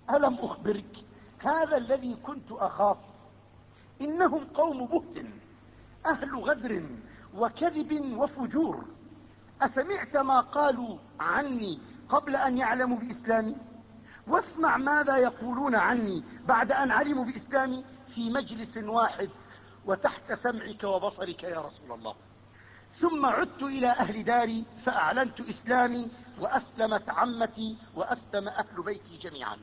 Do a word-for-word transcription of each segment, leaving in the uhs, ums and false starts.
ألم أخبرك هذا الذي كنت أخاف، إنهم قوم بهت أهل غدر وكذب وفجور، أسمعت ما قالوا عني قبل أن يعلموا بإسلامي؟ واسمع ماذا يقولون عني بعد أن علموا بإسلامي في مجلس واحد وتحت سمعك وبصرك يا رسول الله. ثم عدت إلى أهل داري فأعلنت إسلامي، وأسلمت عمتي وأسلم أهل بيتي جميعا.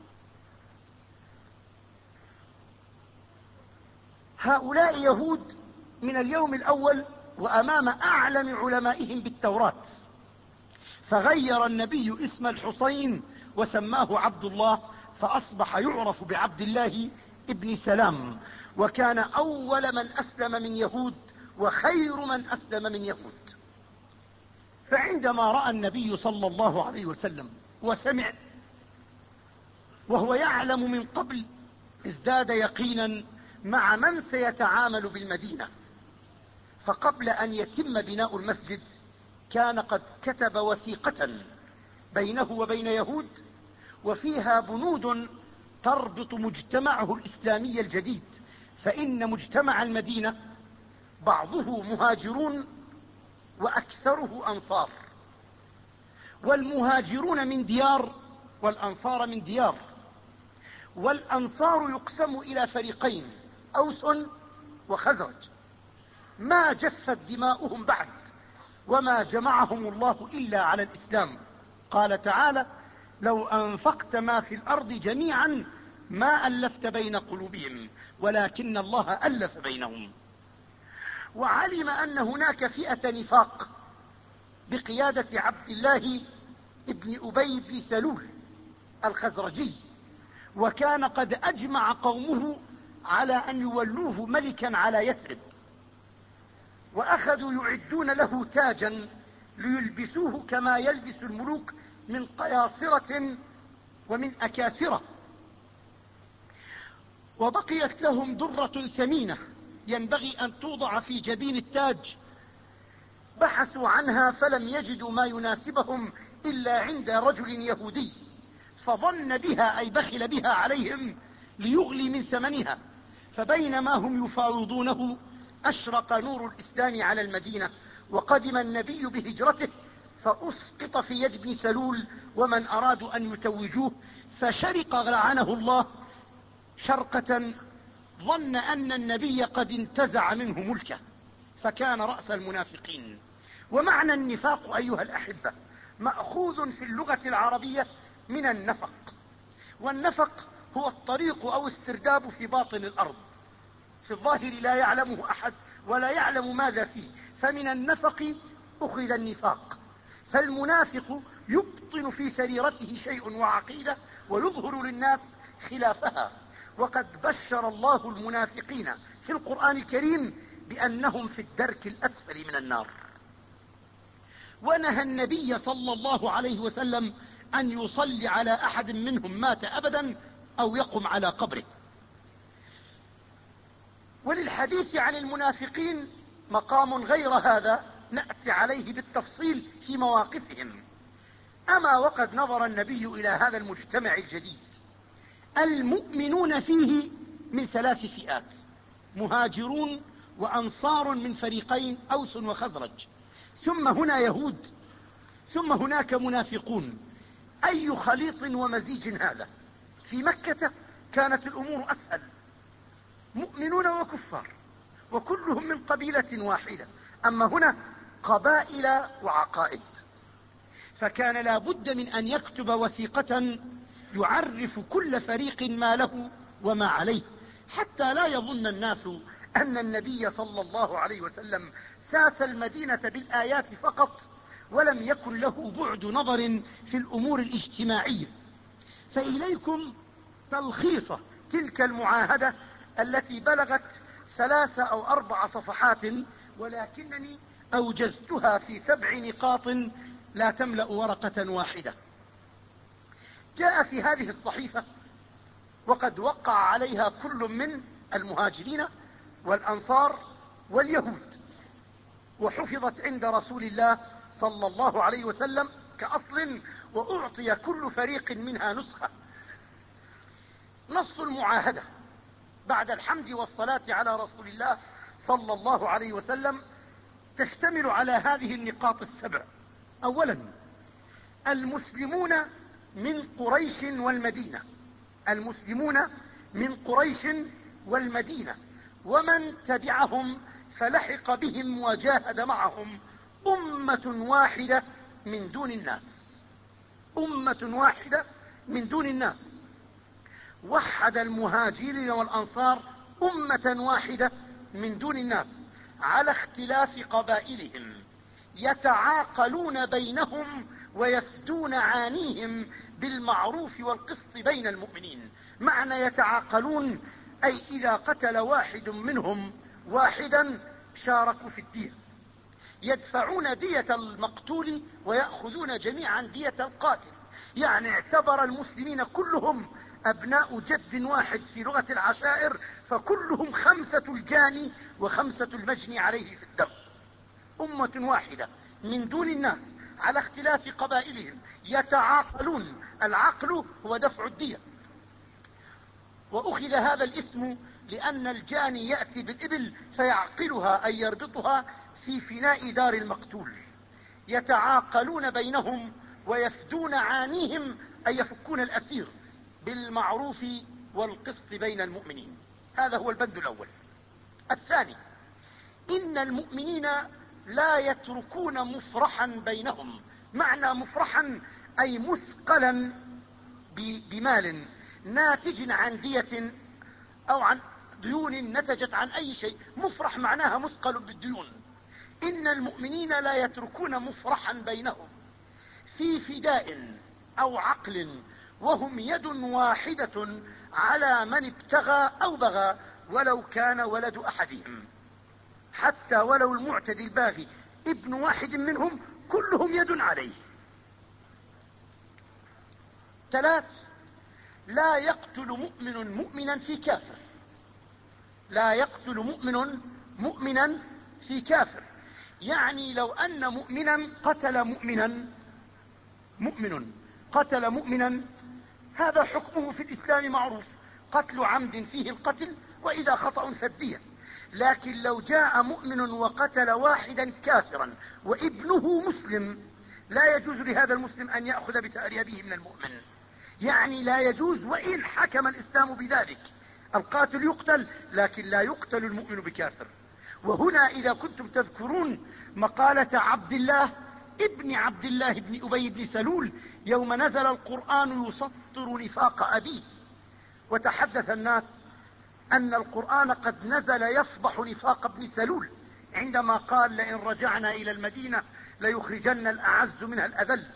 هؤلاء يهود من اليوم الأول وأمام أعلم علمائهم بالتوراة، فغير النبي اسم الحسين وسماه عبد الله، فأصبح يعرف بعبد الله ابن سلام، وكان أول من أسلم من يهود وخير من أسلم من يهود. فعندما رأى النبي صلى الله عليه وسلم وسمع وهو يعلم من قبل، ازداد يقينا مع من سيتعامل بالمدينة. فقبل أن يتم بناء المسجد كان قد كتب وثيقة بينه وبين يهود، وفيها بنود تربط مجتمعه الإسلامي الجديد، فإن مجتمع المدينة بعضه مهاجرون وأكثره أنصار، والمهاجرون من ديار والأنصار من ديار. والأنصار يقسم إلى فريقين، أوس وخزرج، ما جفت دماؤهم بعد، وما جمعهم الله إلا على الإسلام. قال تعالى: لو أنفقت ما في الأرض جميعا ما ألفت بين قلوبهم ولكن الله ألف بينهم. وعلم أن هناك فئة نفاق بقيادة عبد الله ابن أبي بن سلول الخزرجي، وكان قد أجمع قومه على أن يولوه ملكا على يثرب، وأخذوا يعدون له تاجا ليلبسوه كما يلبس الملوك من قياصرة ومن أكاسرة. وبقيت لهم درة ثمينة ينبغي أن توضع في جبين التاج، بحثوا عنها فلم يجدوا ما يناسبهم إلا عند رجل يهودي، فظن بها أي بخل بها عليهم ليغلي من ثمنها. فبينما هم يفاوضونه أشرق نور الإسلام على المدينة، وقدم النبي بهجرته، فأسقط في يد ابن سلول ومن أرادوا أن يتوجوه، فشرق لعنه الله شرقة، ظن أن النبي قد انتزع منه ملكه، فكان رأس المنافقين. ومعنى النفاق أيها الأحبة مأخوذ في اللغة العربية من النفق، والنفق هو الطريق أو السرداب في باطن الأرض، في الظاهر لا يعلمه أحد ولا يعلم ماذا فيه، فمن النفق أخذ النفاق. فالمنافق يبطن في سريرته شيء وعقيدة ويظهر للناس خلافها، وقد بشر الله المنافقين في القرآن الكريم بأنهم في الدرك الأسفل من النار. ونهى النبي صلى الله عليه وسلم أن يصلي على أحد منهم مات أبدا أو يقم على قبره. وللحديث عن المنافقين مقام غير هذا نأتي عليه بالتفصيل في مواقفهم. أما وقد نظر النبي إلى هذا المجتمع الجديد، المؤمنون فيه من ثلاث فئات: مهاجرون وأنصار من فريقين أوس وخزرج، ثم هنا يهود، ثم هناك منافقون. أي خليط ومزيج هذا! في مكة كانت الأمور أسهل، مؤمنون وكفار وكلهم من قبيلة واحدة، أما هنا قبائل وعقائد، فكان لا بد من أن يكتب وثيقة يعرف كل فريق ما له وما عليه، حتى لا يظن الناس أن النبي صلى الله عليه وسلم ساس المدينة بالآيات فقط ولم يكن له بعد نظر في الأمور الاجتماعية. فإليكم تلخيص تلك المعاهدة التي بلغت ثلاث أو أربع صفحات، ولكنني أوجزتها في سبع نقاط لا تملأ ورقة واحدة. جاء في هذه الصحيفة وقد وقع عليها كل من المهاجرين والأنصار واليهود، وحفظت عند رسول الله صلى الله عليه وسلم كأصل، وأعطي كل فريق منها نسخة. نص المعاهدة بعد الحمد والصلاة على رسول الله صلى الله عليه وسلم تشتمل على هذه النقاط السبع. أولا، المسلمون من قريش والمدينة، المسلمون من قريش والمدينة ومن تبعهم فلحق بهم وجاهد معهم أمة واحدة من دون الناس، أمة واحدة من دون الناس. وحد المهاجرين والأنصار أمة واحدة من دون الناس على اختلاف قبائلهم، يتعاقلون بينهم ويفدون عانيهم بالمعروف والقسط بين المؤمنين. معنى يتعاقلون أي إذا قتل واحد منهم واحدا شاركوا في الدية، يدفعون دية المقتول ويأخذون جميعا دية القاتل. يعني اعتبر المسلمين كلهم أبناء جد واحد في لغة العشائر، فكلهم خمسة الجاني وخمسة المجني عليه في الدم. أمة واحدة من دون الناس على اختلاف قبائلهم يتعاقلون، العقل هو دفع الدية. وأخذ هذا الاسم لأن الجاني يأتي بالإبل فيعقلها أي يربطها في فناء دار المقتول. يتعاقلون بينهم ويفدون عانيهم أي يفكون الأسير بالمعروف والقسط بين المؤمنين. هذا هو البند الأول. الثاني، إن المؤمنين لا يتركون مفرحا بينهم. معنى مفرحا أي مثقلا بمال ناتج عن دية أو عن ديون نتجت عن أي شيء. مفرح معناها مثقل بالديون. إن المؤمنين لا يتركون مفرحا بينهم في فداء أو عقل وهم يد واحدة على من ابتغى أو بغى ولو كان ولد أحدهم. حتى ولو المعتدي الباغي ابن واحد منهم كلهم يد عليه. ثلاث، لا يقتل مؤمن مؤمنا في كافر. لا يقتل مؤمن مؤمنا في كافر، يعني لو أن مؤمنا قتل مؤمنا، مؤمن قتل مؤمنا، هذا حكمه في الإسلام معروف، قتل عمد فيه القتل وإذا خطأ فالدية. لكن لو جاء مؤمن وقتل واحدا كافرا وابنه مسلم، لا يجوز لهذا المسلم أن يأخذ بثأر أبيه من المؤمن. يعني لا يجوز وإن حكم الإسلام بذلك. القاتل يقتل لكن لا يقتل المؤمن بكافر. وهنا إذا كنتم تذكرون مقالة عبد الله ابن عبد الله بن أبي بن سلول يوم نزل القرآن يسطر نفاق أبيه، وتحدث الناس أن القرآن قد نزل يفضح نفاق ابن سلول عندما قال لئن رجعنا إلى المدينة ليخرجن الأعز منها الأذل.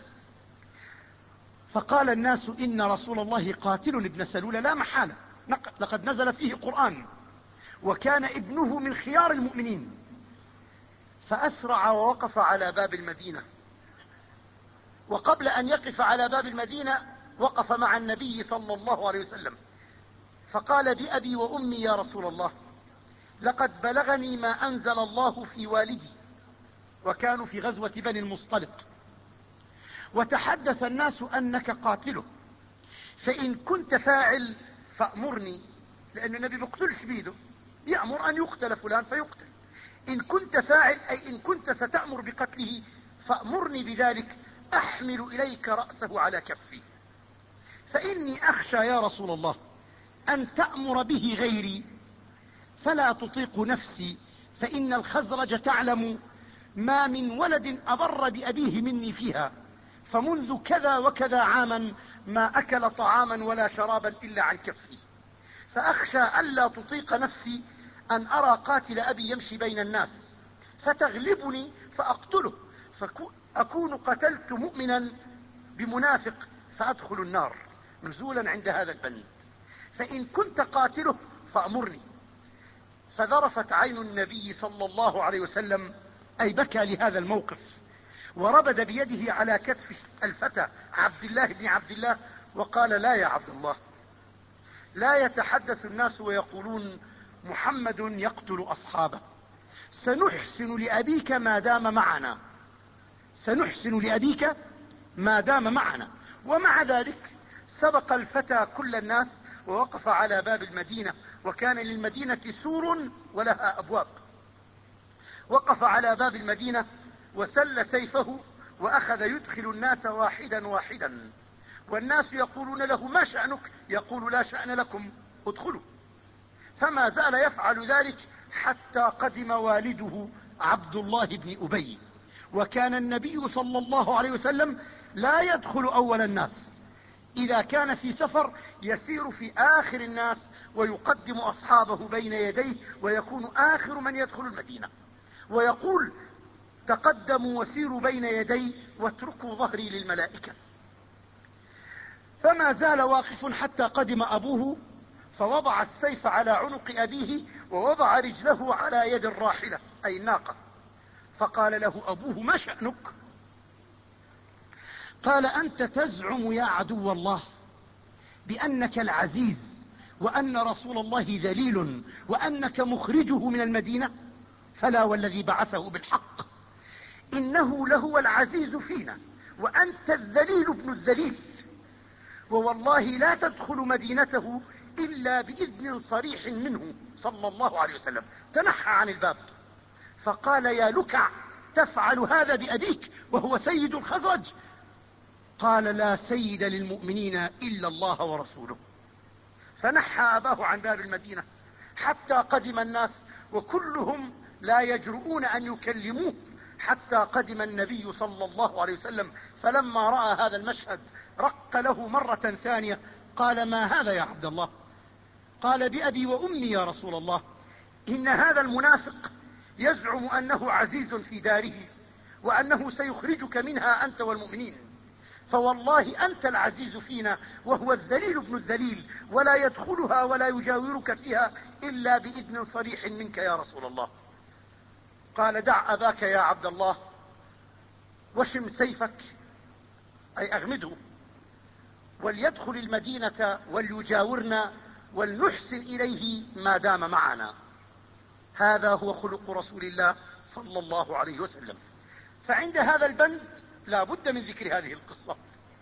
فقال الناس إن رسول الله قاتل ابن سلول لا محالة، لقد نزل فيه قرآن وكان ابنه من خيار المؤمنين. فأسرع ووقف على باب المدينة، وقبل أن يقف على باب المدينة وقف مع النبي صلى الله عليه وسلم فقال بأبي وأمي يا رسول الله لقد بلغني ما أنزل الله في والدي، وكانوا في غزوة بني المصطلق، وتحدث الناس أنك قاتله، فإن كنت فاعل فأمرني، لأن النبي بيقتلش بيده، يأمر أن يقتل فلان فيقتل. إن كنت فاعل أي إن كنت ستأمر بقتله فأمرني بذلك أحمل إليك رأسه على كفي، فإني أخشى يا رسول الله أن تأمر به غيري فلا تطيق نفسي، فإن الخزرج تعلم ما من ولد أبر بأبيه مني فيها، فمنذ كذا وكذا عاما ما أكل طعاما ولا شرابا إلا عن كفي، فأخشى ألا تطيق نفسي أن أرى قاتل أبي يمشي بين الناس فتغلبني فأقتله، فأكون قتلت مؤمنا بمنافق فأدخل النار، نزولا عند هذا البند. فإن كنت قاتله فأمرني. فذرفت عين النبي صلى الله عليه وسلم أي بكى لهذا الموقف، وربد بيده على كتف الفتى عبد الله بن عبد الله وقال لا يا عبد الله، لا يتحدث الناس ويقولون محمد يقتل أصحابه، سنحسن لأبيك ما دام معنا، سنحسن لأبيك ما دام معنا. ومع ذلك سبق الفتى كل الناس ووقف على باب المدينة، وكان للمدينة سور ولها أبواب. وقف على باب المدينة وسل سيفه وأخذ يدخل الناس واحدا واحدا، والناس يقولون له: ما شأنك؟ يقول: لا شأن لكم، ادخلوا. فما زال يفعل ذلك حتى قدم والده عبد الله بن أبي. وكان النبي صلى الله عليه وسلم لا يدخل أول الناس، إذا كان في سفر يسير في آخر الناس ويقدم أصحابه بين يديه، ويكون آخر من يدخل المدينة، ويقول: تقدموا وسيروا بين يدي واتركوا ظهري للملائكة. فما زال واقف حتى قدم أبوه، فوضع السيف على عنق أبيه ووضع رجله على يد الراحلة أي الناقة. فقال له أبوه: ما شأنك؟ قال: أنت تزعم يا عدو الله بأنك العزيز، وأن رسول الله ذليل، وأنك مخرجه من المدينة. فلا والذي بعثه بالحق، إنه لهو العزيز فينا، وأنت الذليل ابن الذليل، ووالله لا تدخل مدينته إلا بإذن صريح منه صلى الله عليه وسلم. تنحى عن الباب فقال: يا لكع، تفعل هذا بأبيك وهو سيد الخزرج؟ قال: لا سيد للمؤمنين إلا الله ورسوله. فنحى أباه عن باب المدينة حتى قدم الناس، وكلهم لا يجرؤون أن يكلموه حتى قدم النبي صلى الله عليه وسلم. فلما رأى هذا المشهد رق له مرة ثانية، قال: ما هذا يا عبد الله؟ قال: بأبي وأمي يا رسول الله، إن هذا المنافق يزعم أنه عزيز في داره، وأنه سيخرجك منها أنت والمؤمنين، فوالله أنت العزيز فينا وهو الذليل ابن الذليل، ولا يدخلها ولا يجاورك فيها إلا بإذن صريح منك يا رسول الله. قال: دع أباك يا عبد الله، وشم سيفك أي أغمده، وليدخل المدينة وليجاورنا ولنحسن إليه ما دام معنا. هذا هو خلق رسول الله صلى الله عليه وسلم. فعند هذا البند لا بد من ذكر هذه القصة.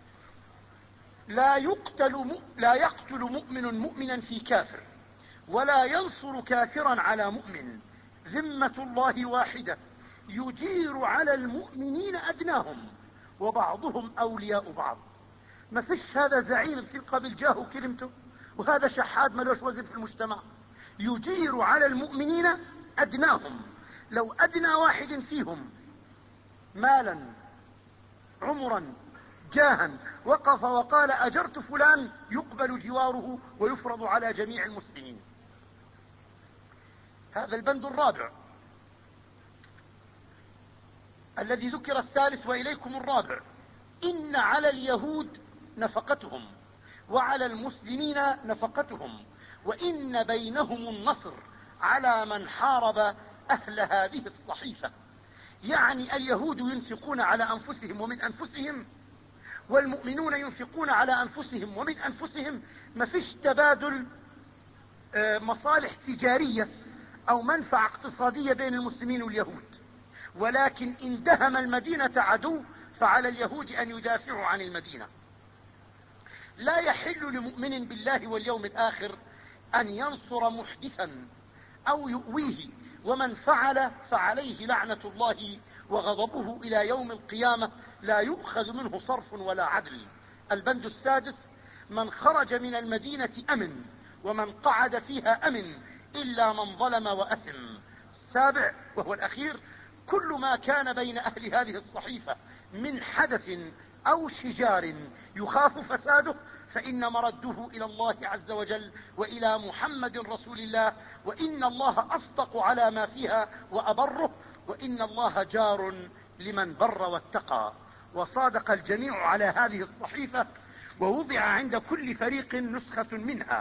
لا يقتل, لا يقتل مؤمن مؤمنا في كافر، ولا ينصر كافرا على مؤمن. ذمة الله واحدة، يجير على المؤمنين أدناهم، وبعضهم أولياء بعض. ما فيش هذا زعيم بتلقى بالجاه وكلمته، وهذا شحاد ملوش وزن في المجتمع. يجير على المؤمنين أدناهم. لو أدنى واحد فيهم مالا، عمرا، جاها، وقف وقال: أجرت فلان، يقبل جواره ويفرض على جميع المسلمين. هذا البند الرابع الذي ذكر الثالث، وإليكم الرابع: إن على اليهود نفقتهم، وعلى المسلمين نفقتهم، وإن بينهم النصر على من حارب أهل هذه الصحيفة. يعني اليهود ينفقون على أنفسهم ومن أنفسهم، والمؤمنون ينفقون على أنفسهم ومن أنفسهم. ما فيش تبادل مصالح تجارية أو منفعة اقتصادية بين المسلمين واليهود، ولكن إن دهم المدينة عدو فعلى اليهود أن يدافعوا عن المدينة. لا يحل لمؤمن بالله واليوم الآخر أن ينصر محدثا أو يؤويه، ومن فعل فعليه لعنة الله وغضبه إلى يوم القيامة، لا يؤخذ منه صرف ولا عدل. البند السادس: من خرج من المدينة أمن، ومن قعد فيها أمن، إلا من ظلم وأثم. السابع وهو الأخير: كل ما كان بين أهل هذه الصحيفة من حدث أو شجار يخاف فساده، فإن مرده إلى الله عز وجل وإلى محمد رسول الله، وإن الله أصدق على ما فيها وأبره، وإن الله جار لمن بر واتقى. وصادق الجميع على هذه الصحيفة، ووضع عند كل فريق نسخة منها.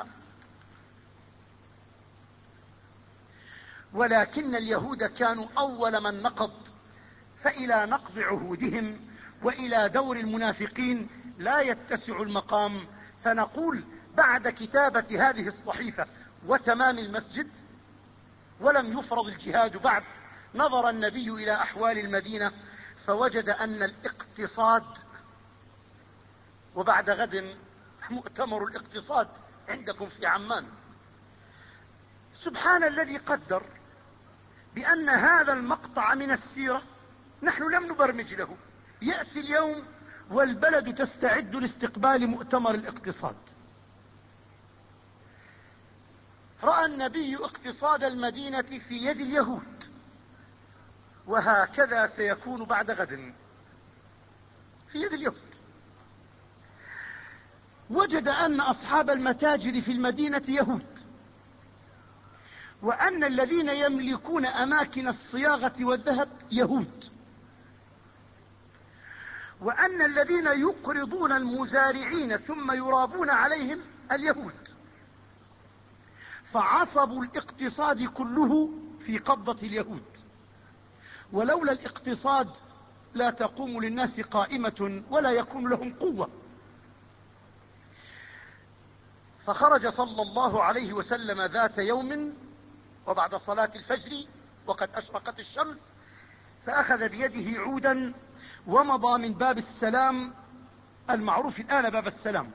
ولكن اليهود كانوا أول من نقض، فإلى نقض عهودهم وإلى دور المنافقين لا يتسع المقام. فنقول: بعد كتابة هذه الصحيفة وتمام المسجد ولم يفرض الجهاد بعد، نظر النبي إلى أحوال المدينة فوجد أن الاقتصاد، وبعد غد مؤتمر الاقتصاد عندكم في عمان. سبحان الذي قدر بأن هذا المقطع من السيرة نحن لم نبرمج له، يأتي اليوم والبلد تستعد لاستقبال مؤتمر الاقتصاد. رأى النبي اقتصاد المدينة في يد اليهود، وهكذا سيكون بعد غد في يد اليهود. وجد أن أصحاب المتاجر في المدينة يهود، وأن الذين يملكون أماكن الصياغة والذهب يهود، وأن الذين يقرضون المزارعين ثم يرابون عليهم اليهود. فعصب الاقتصاد كله في قبضة اليهود، ولولا الاقتصاد لا تقوم للناس قائمة ولا يكون لهم قوة. فخرج صلى الله عليه وسلم ذات يوم وبعد صلاة الفجر وقد أشرقت الشمس، فأخذ بيده عودا ومضى من باب السلام المعروف الآن باب السلام.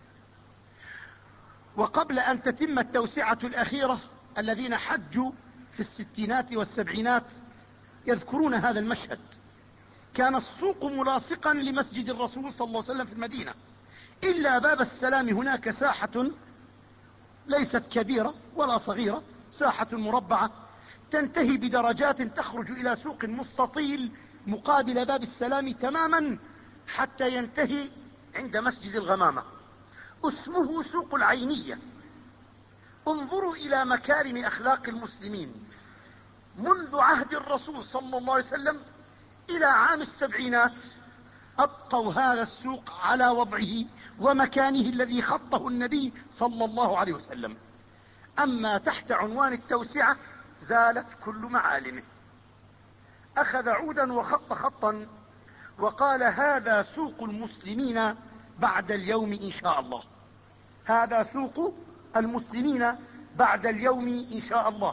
وقبل أن تتم التوسعة الأخيرة، الذين حجوا في الستينات والسبعينات يذكرون هذا المشهد، كان السوق ملاصقا لمسجد الرسول صلى الله عليه وسلم في المدينة، إلا باب السلام هناك ساحة ليست كبيرة ولا صغيرة، ساحة مربعة تنتهي بدرجات تخرج إلى سوق مستطيل مقابل باب السلام تماما حتى ينتهي عند مسجد الغمامة، اسمه سوق العينية. انظروا إلى مكارم أخلاق المسلمين منذ عهد الرسول صلى الله عليه وسلم إلى عام السبعينات، أبقوا هذا السوق على وضعه ومكانه الذي خطه النبي صلى الله عليه وسلم. أما تحت عنوان التوسعة زالت كل معالمه. أخذ عودا وخط خطا وقال: هذا سوق المسلمين بعد اليوم إن شاء الله، هذا سوق المسلمين بعد اليوم إن شاء الله.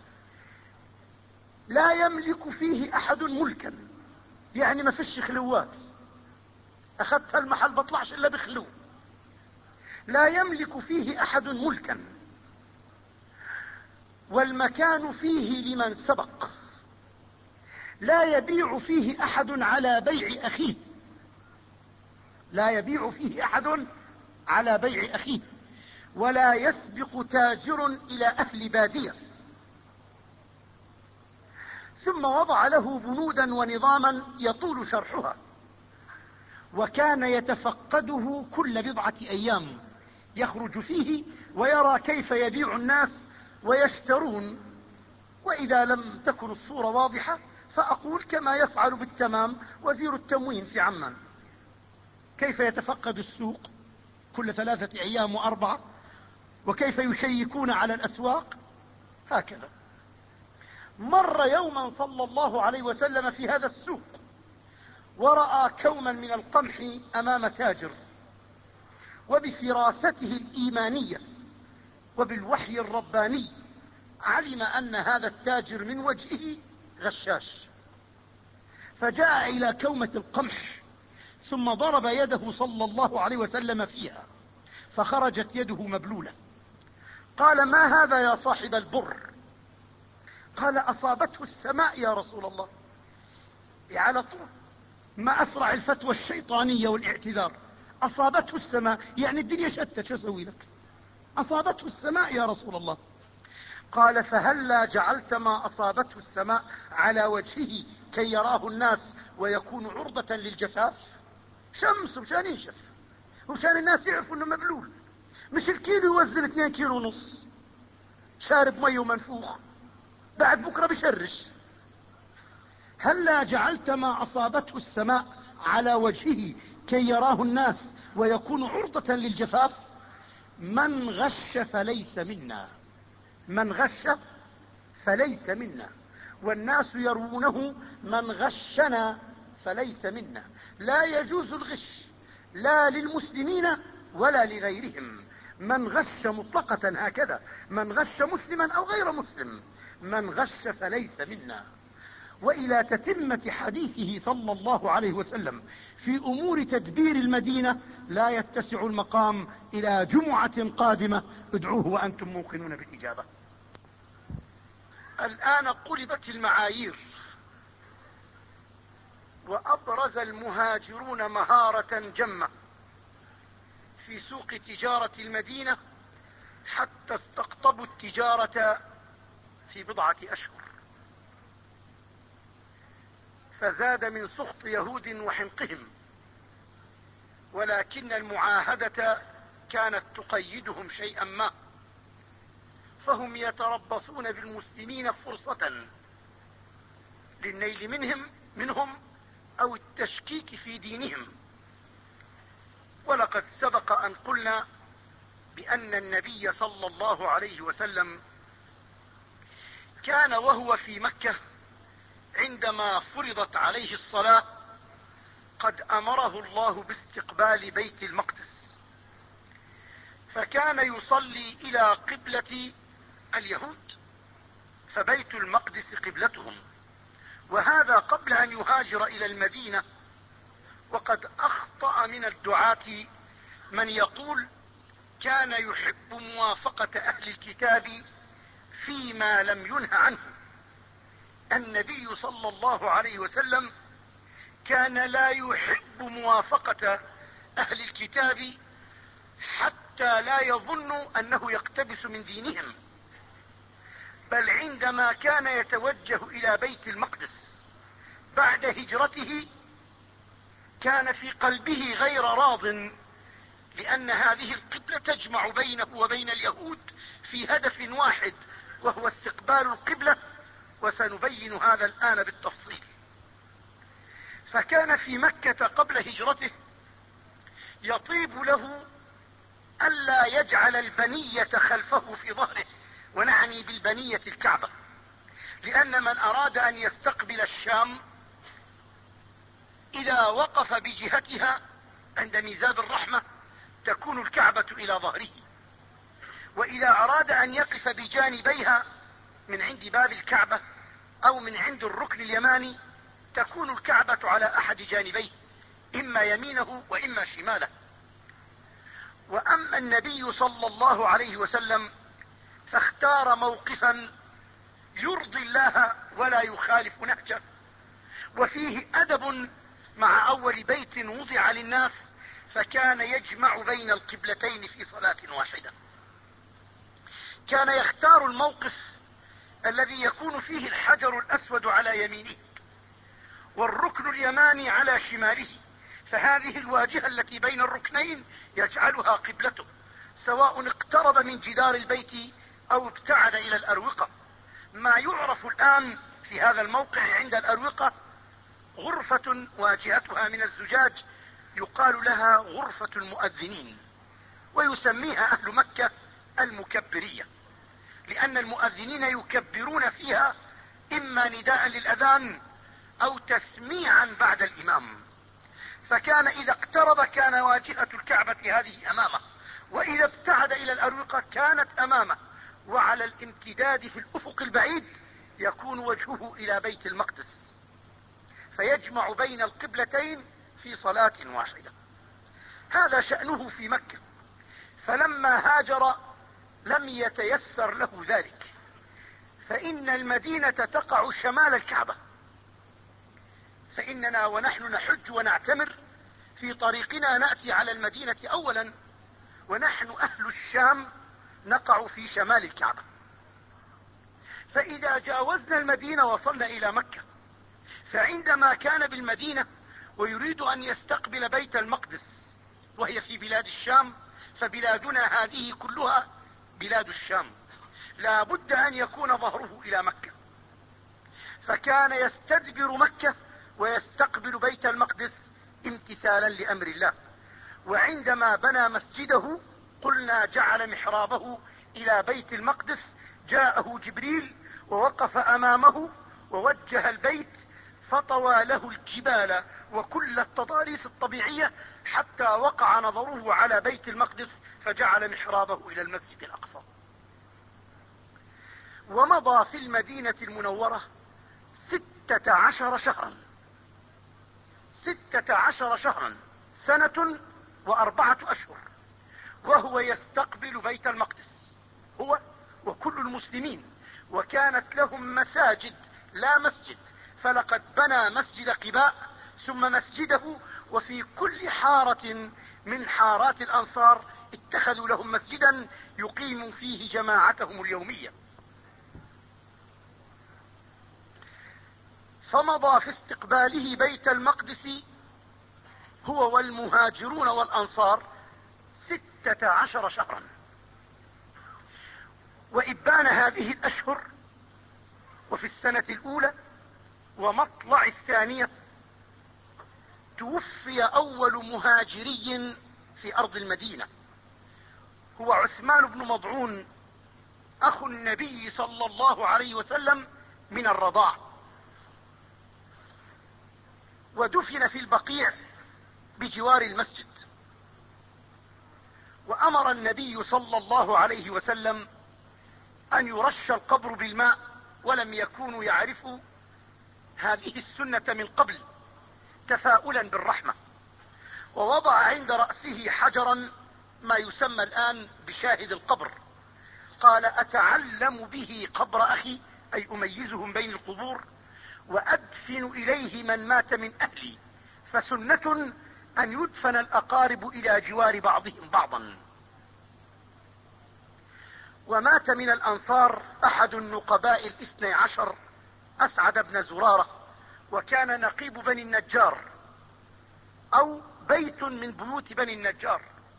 لا يملك فيه أحد ملكا، يعني ما فيش خلوات، أخذت المحل بطلعش إلا بخلو. لا يملك فيه أحد ملكا، والمكان فيه لمن سبق. لا يبيع فيه أحد على بيع أخيه، لا يبيع فيه أحد على بيع أخيه، ولا يسبق تاجر إلى أهل بادية. ثم وضع له بنودا ونظاما يطول شرحها، وكان يتفقده كل بضعة أيام، يخرج فيه ويرى كيف يبيع الناس ويشترون. وإذا لم تكن الصورة واضحة فأقول كما يفعل بالتمام وزير التموين في عمان، كيف يتفقد السوق كل ثلاثة أيام وأربعة، وكيف يشيكون على الأسواق هكذا. مر يوما صلى الله عليه وسلم في هذا السوق، ورأى كوما من القمح أمام تاجر، وبفراسته الإيمانية وبالوحي الرباني علم أن هذا التاجر من وجهه غشاش، فجاء إلى كومة القمح ثم ضرب يده صلى الله عليه وسلم فيها، فخرجت يده مبلولة. قال: ما هذا يا صاحب البر؟ قال: أصابته السماء يا رسول الله. على طول، ما أسرع الفتوى الشيطانية والاعتذار. أصابته السماء يعني الدنيا شتت، شو أسوي لك؟ أصابته السماء يا رسول الله. قال: فهلا جعلت ما أصابته السماء على وجهه كي يراه الناس ويكون عرضة للجفاف؟ شمس مشان ينشف، ومشان الناس يعرفوا انه مبلول، مش الكيلو يوزن اثنين كيلو ونص شارب مي ومنفوخ بعد بكرة بشرش. هلا جعلت ما أصابته السماء على وجهه كي يراه الناس ويكون عرضة للجفاف. من غش فليس منا، من غش فليس منا، والناس يرونه من غشنا فليس منا. لا يجوز الغش لا للمسلمين ولا لغيرهم. من غش مطلقة هكذا، من غش مسلما أو غير مسلم، من غش فليس منا. وإلى تتمة حديثه صلى الله عليه وسلم في أمور تدبير المدينة لا يتسع المقام إلى جمعة قادمة ادعوه وأنتم موقنون بالإجابة. الآن قلبت المعايير، وأبرز المهاجرون مهارة جمة في سوق تجارة المدينة حتى استقطبوا التجارة في بضعة أشهر، فزاد من سخط يهود وحنقهم، ولكن المعاهدة كانت تقيدهم شيئا ما، فهم يتربصون بالمسلمين فرصة للنيل منهم منهم أو التشكيك في دينهم. ولقد سبق أن قلنا بأن النبي صلى الله عليه وسلم كان وهو في مكة عندما فرضت عليه الصلاة قد أمره الله باستقبال بيت المقدس، فكان يصلي إلى قبلة اليهود، فبيت المقدس قبلتهم، وهذا قبل أن يهاجر إلى المدينة. وقد أخطأ من الدعاة من يقول كان يحب موافقة أهل الكتاب فيما لم ينه عنه. النبي صلى الله عليه وسلم كان لا يحب موافقة أهل الكتاب حتى لا يظنوا أنه يقتبس من دينهم، بل عندما كان يتوجه إلى بيت المقدس بعد هجرته كان في قلبه غير راض، لأن هذه القبلة تجمع بينه وبين اليهود في هدف واحد وهو استقبال القبلة، وسنبين هذا الآن بالتفصيل. فكان في مكة قبل هجرته يطيب له ألا يجعل البنية خلفه في ظهره، ونعني بالبنية الكعبة، لأن من أراد أن يستقبل الشام إذا وقف بجهتها عند ميزاب الرحمة تكون الكعبة إلى ظهره، وإذا أراد أن يقف بجانبيها من عند باب الكعبة أو من عند الركن اليماني تكون الكعبة على أحد جانبيه، إما يمينه وإما شماله. وأما النبي صلى الله عليه وسلم فاختار موقفا يرضي الله ولا يخالف نهجه، وفيه أدب مع أول بيت وضع للناس، فكان يجمع بين القبلتين في صلاة واحدة. كان يختار الموقف الذي يكون فيه الحجر الأسود على يمينه والركن اليماني على شماله، فهذه الواجهة التي بين الركنين يجعلها قبلته، سواء اقترب من جدار البيت أو ابتعد إلى الأروقة. ما يعرف الآن في هذا الموقع عند الأروقة غرفة واجهتها من الزجاج يقال لها غرفة المؤذنين، ويسميها أهل مكة المكبرية، لأن المؤذنين يكبرون فيها إما نداء للأذان أو تسميعا بعد الإمام. فكان إذا اقترب كان واجهة الكعبة هذه أمامه، وإذا ابتعد إلى الأروقة كانت أمامه، وعلى الامتداد في الأفق البعيد يكون وجهه إلى بيت المقدس، فيجمع بين القبلتين في صلاة واحدة. هذا شأنه في مكة. فلما هاجر لم يتيسر له ذلك، فإن المدينة تقع شمال الكعبة، فإننا ونحن نحج ونعتمر في طريقنا نأتي على المدينة أولا، ونحن أهل الشام نقع في شمال الكعبة. فإذا جاوزنا المدينة وصلنا إلى مكة، فعندما كان بالمدينة ويريد أن يستقبل بيت المقدس وهي في بلاد الشام، فبلادنا هذه كلها بلاد الشام، لا بد أن يكون ظهره إلى مكة، فكان يستدبر مكة ويستقبل بيت المقدس امتثالا لأمر الله. وعندما بنى مسجده قلنا جعل محرابه إلى بيت المقدس، جاءه جبريل ووقف أمامه ووجه البيت فطوى له الجبال وكل التضاريس الطبيعية حتى وقع نظره على بيت المقدس، فجعل محرابه إلى المسجد الأقصى. ومضى في المدينة المنورة ست ستة عشر شهرا ستة عشر شهرا سنة وأربعة أشهر وهو يستقبل بيت المقدس، هو وكل المسلمين، وكانت لهم مساجد لا مسجد، فلقد بنى مسجد قباء ثم مسجده، وفي كل حارة من حارات الأنصار اتخذوا لهم مسجدا يقيم فيه جماعتهم اليومية. فمضى في استقباله بيت المقدس هو والمهاجرون والأنصار ستة عشر شهرا. وإبان هذه الأشهر وفي السنة الأولى ومطلع الثانية توفي أول مهاجري في أرض المدينة، هو عثمان بن مضعون أخو النبي صلى الله عليه وسلم من الرضاع، ودفن في البقيع بجوار المسجد. وأمر النبي صلى الله عليه وسلم أن يرش القبر بالماء، ولم يكونوا يعرفوا هذه السنة من قبل تفاؤلا بالرحمة. ووضع عند رأسه حجرا ما يسمى الآن بشاهد القبر، قال: أتعلم به قبر أخي، أي أميزهم بين القبور، وأدفن إليه من مات من أهلي، فسنة أن يدفن الأقارب إلى جوار بعضهم بعضا. ومات من الأنصار أحد النقباء الاثني عشر أسعد بن زرارة، وكان نقيب بني النجار أو بيت من بيوت بني النجار.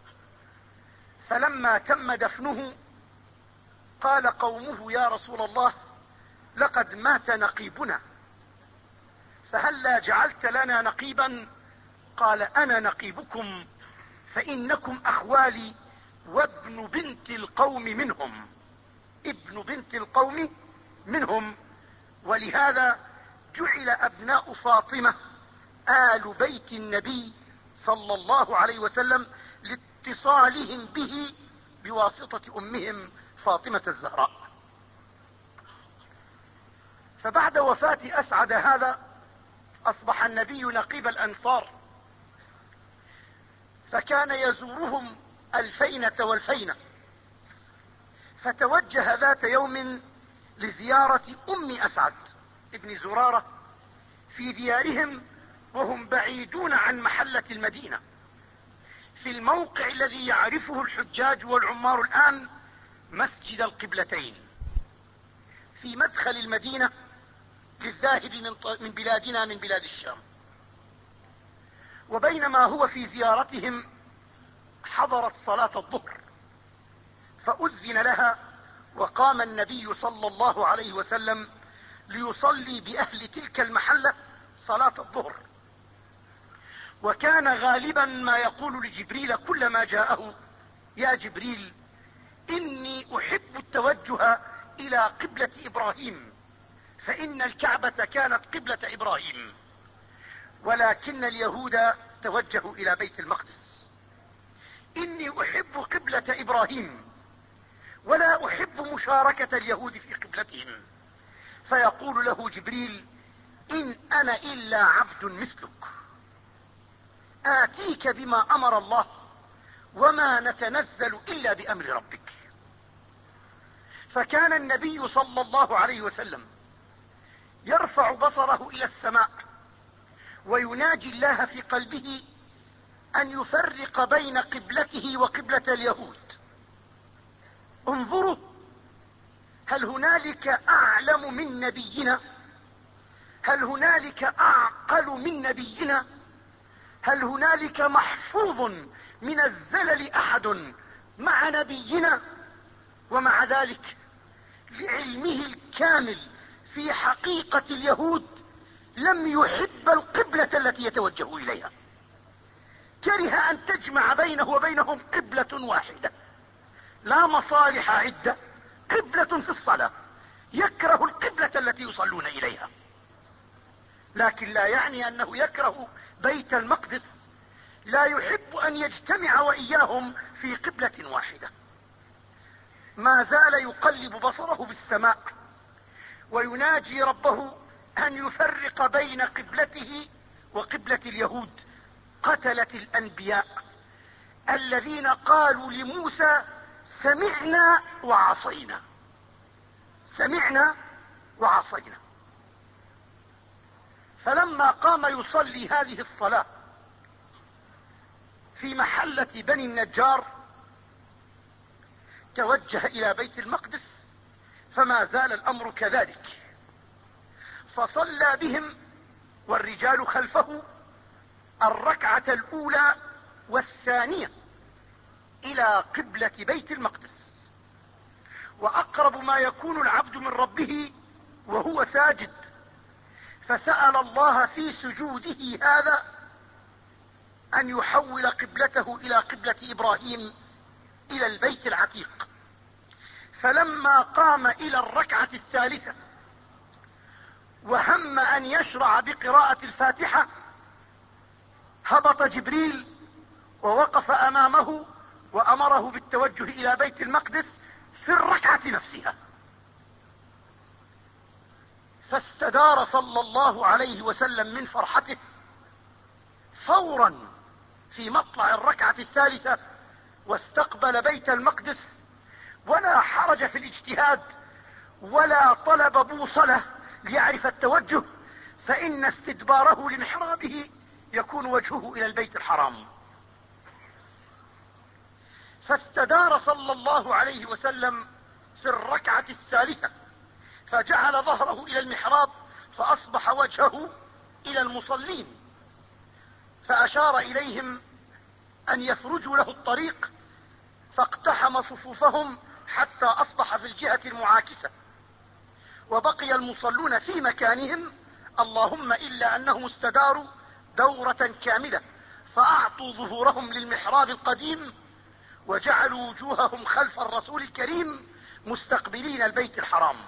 فلما تم دفنه قال قومه: يا رسول الله، لقد مات نقيبنا، فهلا جعلت لنا نقيبا؟ قال: أنا نقيبكم، فإنكم أخوالي وابن بنت القوم منهم، ابن بنت القوم منهم. ولهذا جعل أبناء فاطمة آل بيت النبي صلى الله عليه وسلم لاتصالهم به بواسطة أمهم فاطمة الزهراء. فبعد وفاة أسعد هذا أصبح النبي نقيب الأنصار، فكان يزورهم الفينة والفينة. فتوجه ذات يوم لزيارة أم أسعد ابن زرارة في ديارهم، وهم بعيدون عن محلة المدينة، في الموقع الذي يعرفه الحجاج والعمار الآن مسجد القبلتين، في مدخل المدينة للذاهب من بلادنا من بلاد الشام. وبينما هو في زيارتهم حضرت صلاة الظهر، فأذن لها، وقام النبي صلى الله عليه وسلم ليصلي بأهل تلك المحلة صلاة الظهر. وكان غالبا ما يقول لجبريل كلما جاءه: يا جبريل، إني أحب التوجه إلى قبلة إبراهيم، فإن الكعبة كانت قبلة إبراهيم، ولكن اليهود توجهوا إلى بيت المقدس. إني أحب قبلة إبراهيم ولا أحب مشاركة اليهود في قبلتهم. فيقول له جبريل: إن أنا إلا عبد مثلك، آتيك بما أمر الله، وما نتنزل إلا بأمر ربك. فكان النبي صلى الله عليه وسلم يرفع بصره إلى السماء ويناجي الله في قلبه أن يفرق بين قبلته وقبلة اليهود. انظروا، هل هنالك أعلم من نبينا؟ هل هنالك أعقل من نبينا؟ هل هنالك محفوظ من الزلل أحد مع نبينا؟ ومع ذلك لعلمه الكامل في حقيقة اليهود لم يحب القبلة التي يتوجه إليها، كره أن تجمع بينه وبينهم قبلة واحدة، لا مصالح عدة، قبلة في الصلاة، يكره القبلة التي يصلون إليها. لكن لا يعني أنه يكره بيت المقدس، لا يحب أن يجتمع وإياهم في قبلة واحدة. ما زال يقلب بصره بالسماء ويناجي ربه أن يفرق بين قبلته وقبلة اليهود، قتلة الأنبياء الذين قالوا لموسى سمعنا وعصينا، سمعنا وعصينا. فلما قام يصلي هذه الصلاة في محلة بني النجار توجه إلى بيت المقدس، فما زال الأمر كذلك، فصلى بهم والرجال خلفه الركعة الأولى والثانية إلى قبلة بيت المقدس، وأقرب ما يكون العبد من ربه وهو ساجد، فسأل الله في سجوده هذا أن يحول قبلته إلى قبلة إبراهيم إلى البيت العتيق. فلما قام إلى الركعة الثالثة وهم أن يشرع بقراءة الفاتحة، هبط جبريل ووقف أمامه وأمره بالتوجه إلى بيت المقدس في الركعة نفسها، فاستدار صلى الله عليه وسلم من فرحته فورا في مطلع الركعة الثالثة واستقبل بيت المقدس، ولا حرج في الاجتهاد ولا طلب بوصلة ليعرف التوجه، فإن استدباره لمحرابه يكون وجهه إلى البيت الحرام. فاستدار صلى الله عليه وسلم في الركعة الثالثة فجعل ظهره إلى المحراب، فأصبح وجهه إلى المصلين، فأشار إليهم أن يفرجوا له الطريق، فاقتحم صفوفهم حتى أصبح في الجهة المعاكسة، وبقي المصلون في مكانهم، اللهم إلا أنهم استداروا دورة كاملة فأعطوا ظهورهم للمحراب القديم وجعلوا وجوههم خلف الرسول الكريم مستقبلين البيت الحرام.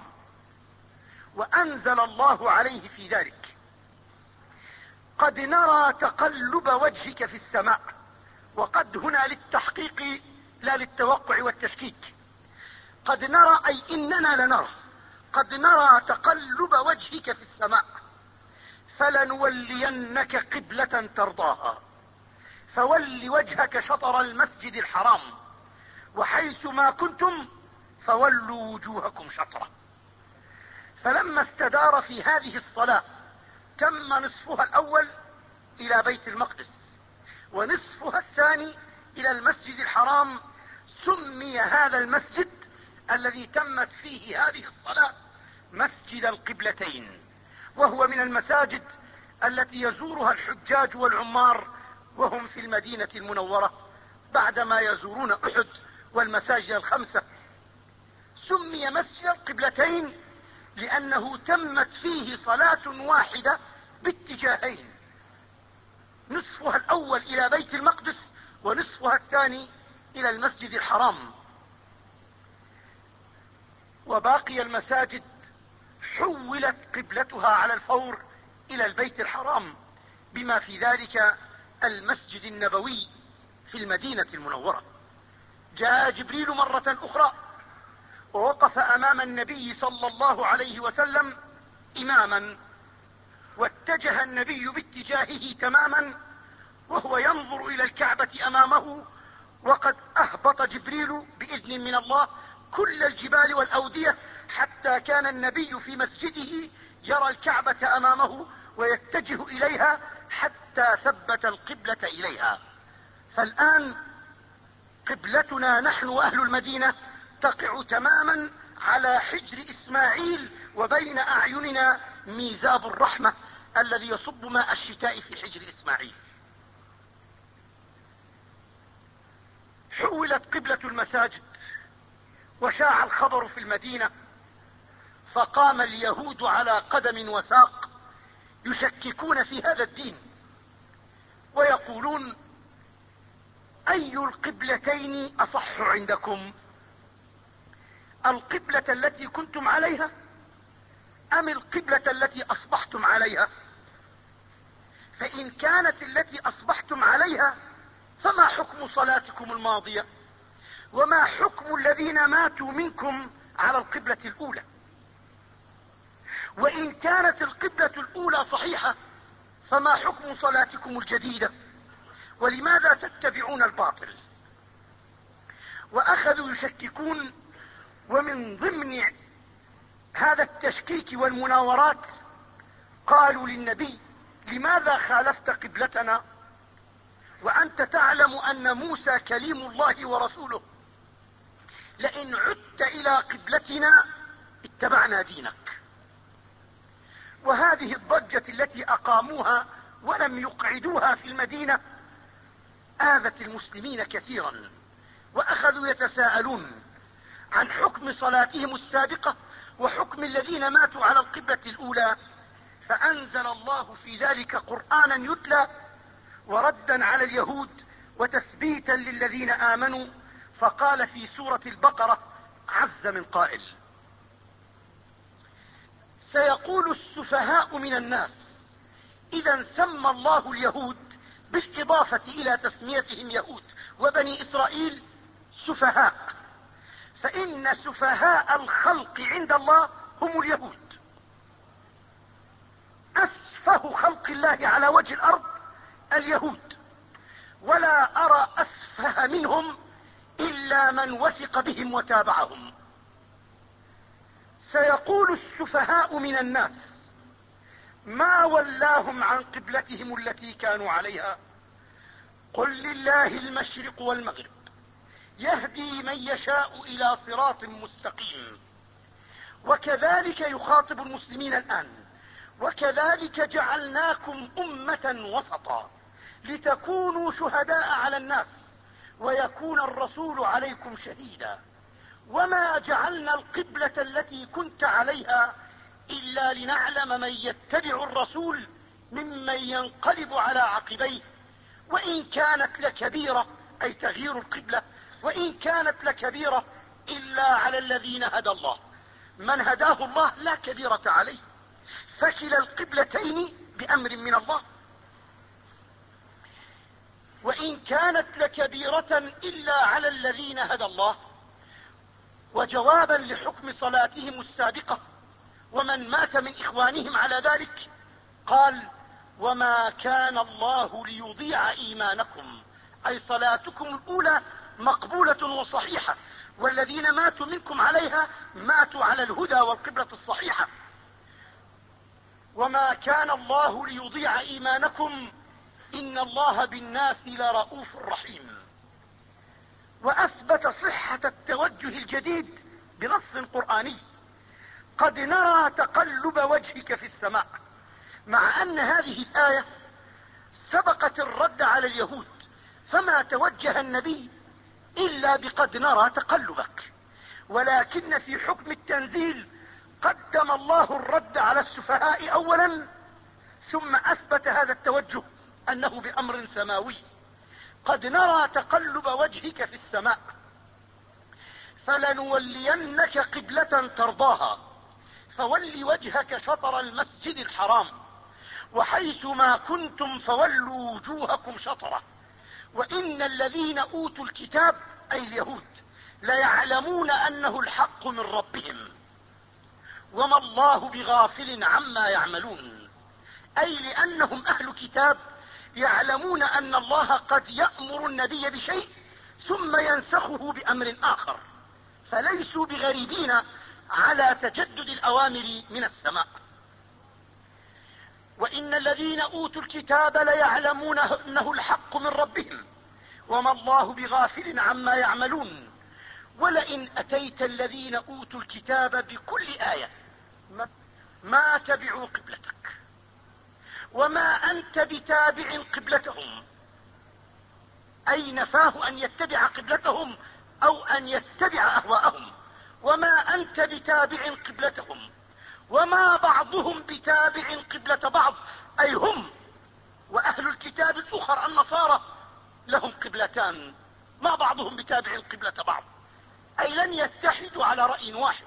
وأنزل الله عليه في ذلك: قد نرى تقلب وجهك في السماء، وقد هنا للتحقيق لا للتوقع والتشكيك. قد نرى أي إننا لنرى، قد نرى تقلب وجهك في السماء فلنولينك قبلة ترضاها، فول وجهك شطر المسجد الحرام، وحيث ما كنتم فولوا وجوهكم شطره. فلما استدار في هذه الصلاة تم نصفها الأول إلى بيت المقدس ونصفها الثاني إلى المسجد الحرام. سمي هذا المسجد الذي تمت فيه هذه الصلاة مسجد القبلتين، وهو من المساجد التي يزورها الحجاج والعمار وهم في المدينة المنورة بعدما يزورون أحد والمساجد الخمسة. سمي مسجد القبلتين لأنه تمت فيه صلاة واحدة باتجاهين، نصفها الأول إلى بيت المقدس ونصفها الثاني إلى المسجد الحرام. وباقي المساجد حولت قبلتها على الفور إلى البيت الحرام، بما في ذلك المسجد النبوي في المدينة المنورة. جاء جبريل مرة أخرى ووقف أمام النبي صلى الله عليه وسلم إماما، واتجه النبي باتجاهه تماما وهو ينظر إلى الكعبة أمامه، وقد أهبط جبريل بإذن من الله كل الجبال والأودية حتى كان النبي في مسجده يرى الكعبة أمامه ويتجه إليها حتى ثبت القبلة إليها. فالآن قبلتنا نحن وأهل المدينة تقع تماما على حجر إسماعيل، وبين أعيننا ميزاب الرحمة الذي يصب ماء الشتاء في حجر إسماعيل. حولت قبلة المساجد وشاع الخبر في المدينة، فقام اليهود على قدم وساق يشككون في هذا الدين ويقولون: أي القبلتين أصح عندكم؟ القبلة التي كنتم عليها أم القبلة التي أصبحتم عليها؟ فإن كانت التي أصبحتم عليها فما حكم صلاتكم الماضية؟ وما حكم الذين ماتوا منكم على القبلة الأولى؟ وإن كانت القبلة الأولى صحيحة فما حكم صلاتكم الجديدة؟ ولماذا تتبعون الباطل؟ وأخذوا يشككون، ومن ضمن هذا التشكيك والمناورات قالوا للنبي: لماذا خالفت قبلتنا وأنت تعلم أن موسى كليم الله ورسوله؟ لئن عدت إلى قبلتنا اتبعنا دينك. وهذه الضجة التي أقاموها ولم يقعدوها في المدينة آذت المسلمين كثيرا، وأخذوا يتساءلون عن حكم صلاتهم السابقة وحكم الذين ماتوا على القبلة الأولى، فأنزل الله في ذلك قرآنا يتلى وردا على اليهود وتثبيتا للذين آمنوا، فقال في سورة البقرة عز من قائل: سيقول السفهاء من الناس إذا سمى الله اليهود بالإضافة إلى تسميتهم يهود وبني إسرائيل سفهاء، فإن سفهاء الخلق عند الله هم اليهود. أسفه خلق الله على وجه الأرض اليهود، ولا أرى أسفه منهم إلا من وثق بهم وتابعهم. سيقول السفهاء من الناس ما ولاهم عن قبلتهم التي كانوا عليها، قل لله المشرق والمغرب يهدي من يشاء إلى صراط مستقيم. وكذلك يخاطب المسلمين الآن: وكذلك جعلناكم أمة وسطا لتكونوا شهداء على الناس ويكون الرسول عليكم شهيدا، وما جعلنا القبلة التي كنت عليها إلا لنعلم من يتبع الرسول ممن ينقلب على عقبيه، وإن كانت لكبيرة، أي تغيير القبلة، وإن كانت لكبيرة إلا على الذين هدى الله. من هداه الله لا كبيرة عليه، فكلا القبلتين بأمر من الله. وإن كانت لكبيرة إلا على الذين هدى الله. وجوابا لحكم صلاتهم السابقة ومن مات من إخوانهم على ذلك قال: وما كان الله ليضيع إيمانكم، أي صلاتكم الأولى مقبولة وصحيحة، والذين ماتوا منكم عليها ماتوا على الهدى والقبلة الصحيحة. وما كان الله ليضيع إيمانكم إن الله بالناس لرؤوف رحيم. وأثبت صحة التوجه الجديد بنص قرآني: قد نرى تقلب وجهك في السماء، مع أن هذه الآية سبقت الرد على اليهود، فما توجه النبي إلا بقد نرى تقلبك، ولكن في حكم التنزيل قدم الله الرد على السفهاء أولا، ثم أثبت هذا التوجه أنه بأمر سماوي. قد نرى تقلب وجهك في السماء فلنولينك قبلة ترضاها فول وجهك شطر المسجد الحرام وحيث ما كنتم فولوا وجوهكم شطره وإن الذين أوتوا الكتاب أي اليهود ليعلمون أنه الحق من ربهم وما الله بغافل عما يعملون، أي لأنهم أهل كتاب يعلمون أن الله قد يأمر النبي بشيء ثم ينسخه بأمر آخر، فليسوا بغريبين على تجدد الأوامر من السماء. وإن الذين أوتوا الكتاب ليعلمون أنه الحق من ربهم وما الله بغافل عما يعملون. ولئن أتيت الذين أوتوا الكتاب بكل آية ما تبعوا قبلتك وما أنت بتابع قبلتهم، أي نفاه أن يتبع قبلتهم أو أن يتبع أهواءهم. وما أنت بتابع قبلتهم وما بعضهم بتابع قبلة بعض، أي هم وأهل الكتاب الأخر النصارى لهم قبلتان، ما بعضهم بتابع قبلة بعض، أي لن يتحدوا على رأي واحد.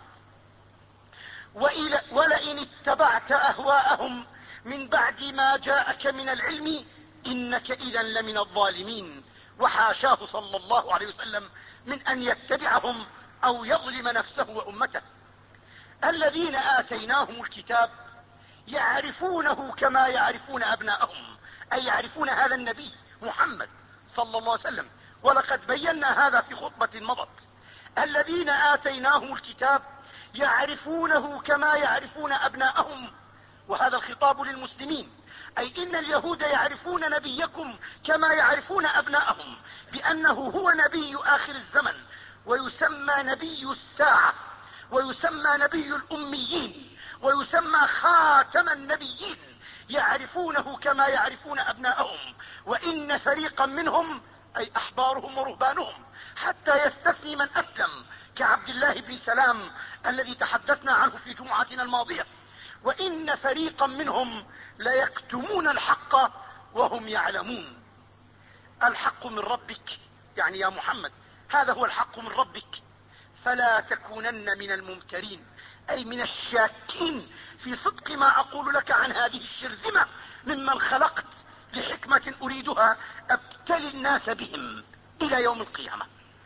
ولئن اتبعت أهواءهم من بعد ما جاءك من العلم إنك إذا لمن الظالمين. وحاشاه صلى الله عليه وسلم من أن يتبعهم أو يظلم نفسه وأمته. الذين آتيناهم الكتاب يعرفونه كما يعرفون أبناءهم، أي يعرفون هذا النبي محمد صلى الله عليه وسلم، ولقد بينا هذا في خطبة مضت. الذين آتيناهم الكتاب يعرفونه كما يعرفون أبناءهم، وهذا الخطاب للمسلمين، أي إن اليهود يعرفون نبيكم كما يعرفون أبناءهم، بأنه هو نبي آخر الزمن، ويسمى نبي الساعة، ويسمى نبي الأميين، ويسمى خاتم النبيين. يعرفونه كما يعرفون أبناءهم، وإن فريقا منهم أي أحبارهم ورهبانهم، حتى يستثني من أسلم كعبد الله بن سلام الذي تحدثنا عنه في جمعتنا الماضية، وإن فريقا منهم ليكتمون الحق وهم يعلمون. الحق من ربك، يعني يا محمد هذا هو الحق من ربك، فلا تكونن من الممترين، أي من الشاكين في صدق ما أقول لك عن هذه الشرذمة ممن خلقت لحكمة أريدها أبتلي الناس بهم إلى يوم القيامة.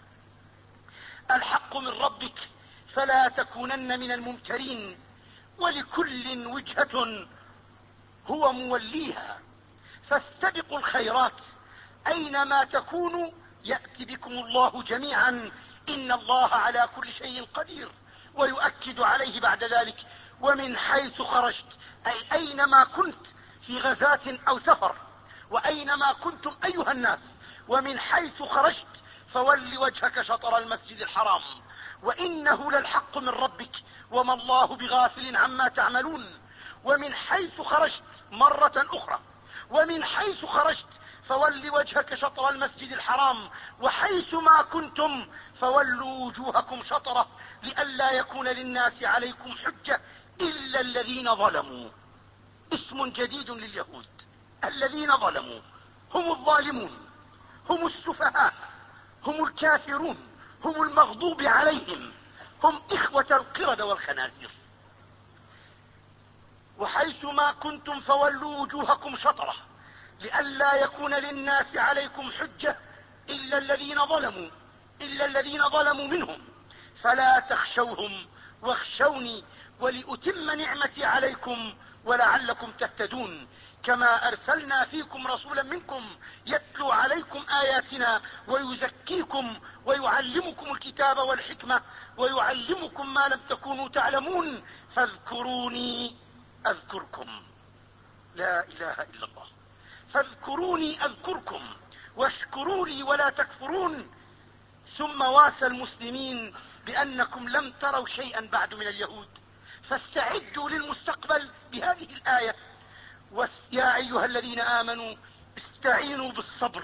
الحق من ربك فلا تكونن من الممترين، ولكل وجهة هو موليها، فاستبقوا الخيرات أينما تكونوا يأتي بكم الله جميعا، إن الله على كل شيء قدير. ويؤكد عليه بعد ذلك: ومن حيث خرجت، أي أينما كنت في غزاة أو سفر، وأينما كنتم أيها الناس، ومن حيث خرجت فول وجهك شطر المسجد الحرام، وإنه للحق من ربك وما الله بغافل عما تعملون. ومن حيث خرجت مرة أخرى، ومن حيث خرجت فول وجهك شطر المسجد الحرام، وحيث ما كنتم فولوا وجوهكم شطره، لئلا يكون للناس عليكم حجة إلا الذين ظلموا. اسم جديد لليهود، الذين ظلموا هم الظالمون، هم السفهاء، هم الكافرون، هم المغضوب عليهم، هم إخوة القردة والخنازير. وحيث ما كنتم فولوا وجوهكم شطره، لئلا يكون للناس عليكم حجة إلا الذين ظلموا، إلا الذين ظلموا منهم، فلا تخشوهم واخشوني ولأتم نعمتي عليكم ولعلكم تهتدون. كما أرسلنا فيكم رسولا منكم يتلو عليكم آياتنا ويزكيكم ويعلمكم الكتاب والحكمة ويعلمكم ما لم تكونوا تعلمون، فاذكروني أذكركم. لا إله إلا الله. فاذكروني أذكركم واشكروا لي ولا تكفرون. ثم واسى المسلمين بأنكم لم تروا شيئا بعد من اليهود، فاستعدوا للمستقبل بهذه الآية: يا أيها الذين آمنوا استعينوا بالصبر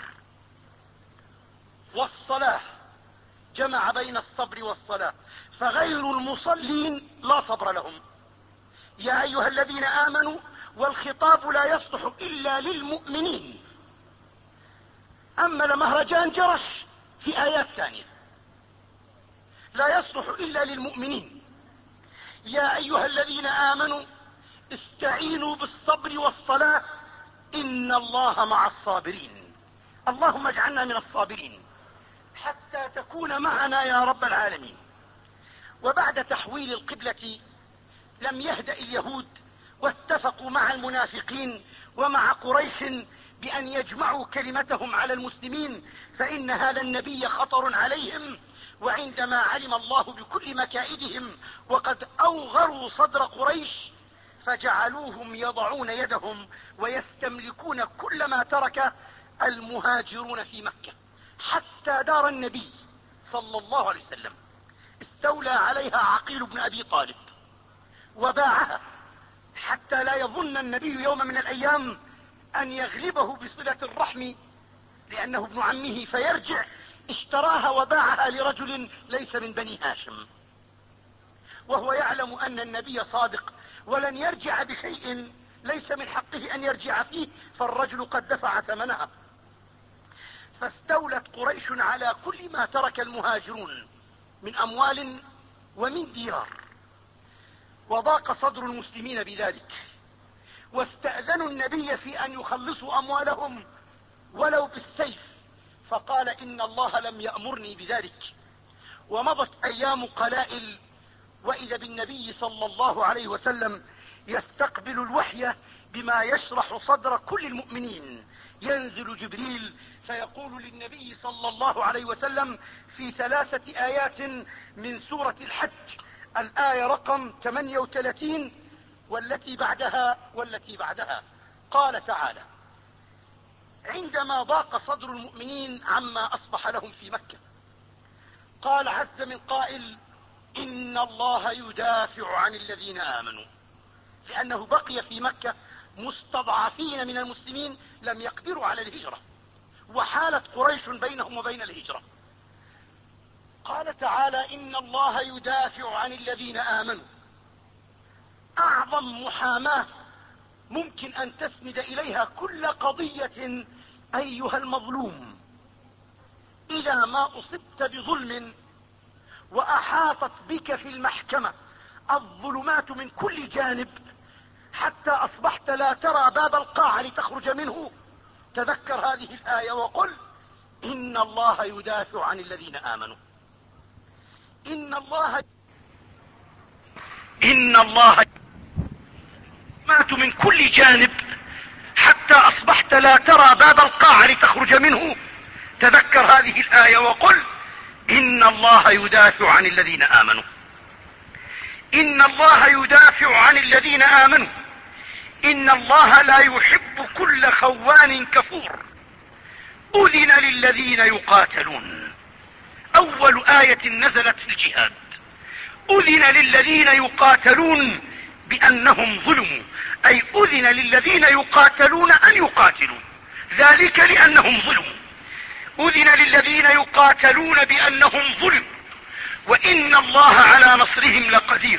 والصلاة. جمع بين الصبر والصلاة، فغير المصلين لا صبر لهم. يا أيها الذين آمنوا، والخطاب لا يصلح إلا للمؤمنين، أما لمهرجان جرش في آيات ثانية لا يصلح إلا للمؤمنين. يا أيها الذين آمنوا استعينوا بالصبر والصلاة إن الله مع الصابرين. اللهم اجعلنا من الصابرين حتى تكون معنا يا رب العالمين. وبعد تحويل القبلة لم يهدأ اليهود، واتفقوا مع المنافقين ومع قريش بأن يجمعوا كلمتهم على المسلمين، فإن هذا النبي خطر عليهم. وعندما علم الله بكل مكائدهم وقد أوغروا صدر قريش، فجعلوهم يضعون يدهم ويستملكون كل ما ترك المهاجرون في مكة، حتى دار النبي صلى الله عليه وسلم استولى عليها عقيل بن أبي طالب وباعها، حتى لا يظن النبي يوم من الأيام أن يغلبه بصلة الرحم لأنه ابن عمه فيرجع. اشتراها وباعها لرجل ليس من بني هاشم، وهو يعلم أن النبي صادق ولن يرجع بشيء ليس من حقه أن يرجع فيه، فالرجل قد دفع ثمنها. فاستولت قريش على كل ما ترك المهاجرون من أموال ومن ديار، وضاق صدر المسلمين بذلك، واستأذنوا النبي في أن يخلصوا أموالهم ولو بالسيف، فقال إن الله لم يأمرني بذلك. ومضت أيام قلائل وإذا بالنبي صلى الله عليه وسلم يستقبل الوحي بما يشرح صدر كل المؤمنين. ينزل جبريل فيقول للنبي صلى الله عليه وسلم في ثلاثة آيات من سورة الحج، الآية رقم ثمانية وثلاثين والتي بعدها والتي بعدها، قال تعالى: عندما ضاق صدر المؤمنين عما أصبح لهم في مكة، قال عز من قائل: إن الله يدافع عن الذين آمنوا، لأنه بقي في مكة مستضعفين من المسلمين لم يقدروا على الهجرة، وحالت قريش بينهم وبين الهجرة. قال تعالى: إن الله يدافع عن الذين آمنوا. أعظم محاماة ممكن أن تسند إليها كل قضية أيها المظلوم، إذا ما أصبت بظلم وأحاطت بك في المحكمة الظلمات من كل جانب حتى أصبحت لا ترى باب القاعة لتخرج منه، تذكر هذه الآية وقل: إن الله يدافع عن الذين آمنوا. إن الله إن الله مات من كل جانب حتى أصبحت لا ترى باب القاعة لتخرج منه، تذكر هذه الآية وقل: إن الله يدافع عن الذين آمنوا. إن الله يدافع عن الذين آمنوا. إن الله لا يحب كل خوان كفور. أذن للذين يقاتلون. أول آية نزلت في الجهاد. أذن للذين يقاتلون بأنهم ظلموا، أي أذن للذين يقاتلون أن يقاتلوا، ذلك لأنهم ظلموا. أذن للذين يقاتلون بأنهم ظلموا وإن الله على نصرهم لقدير.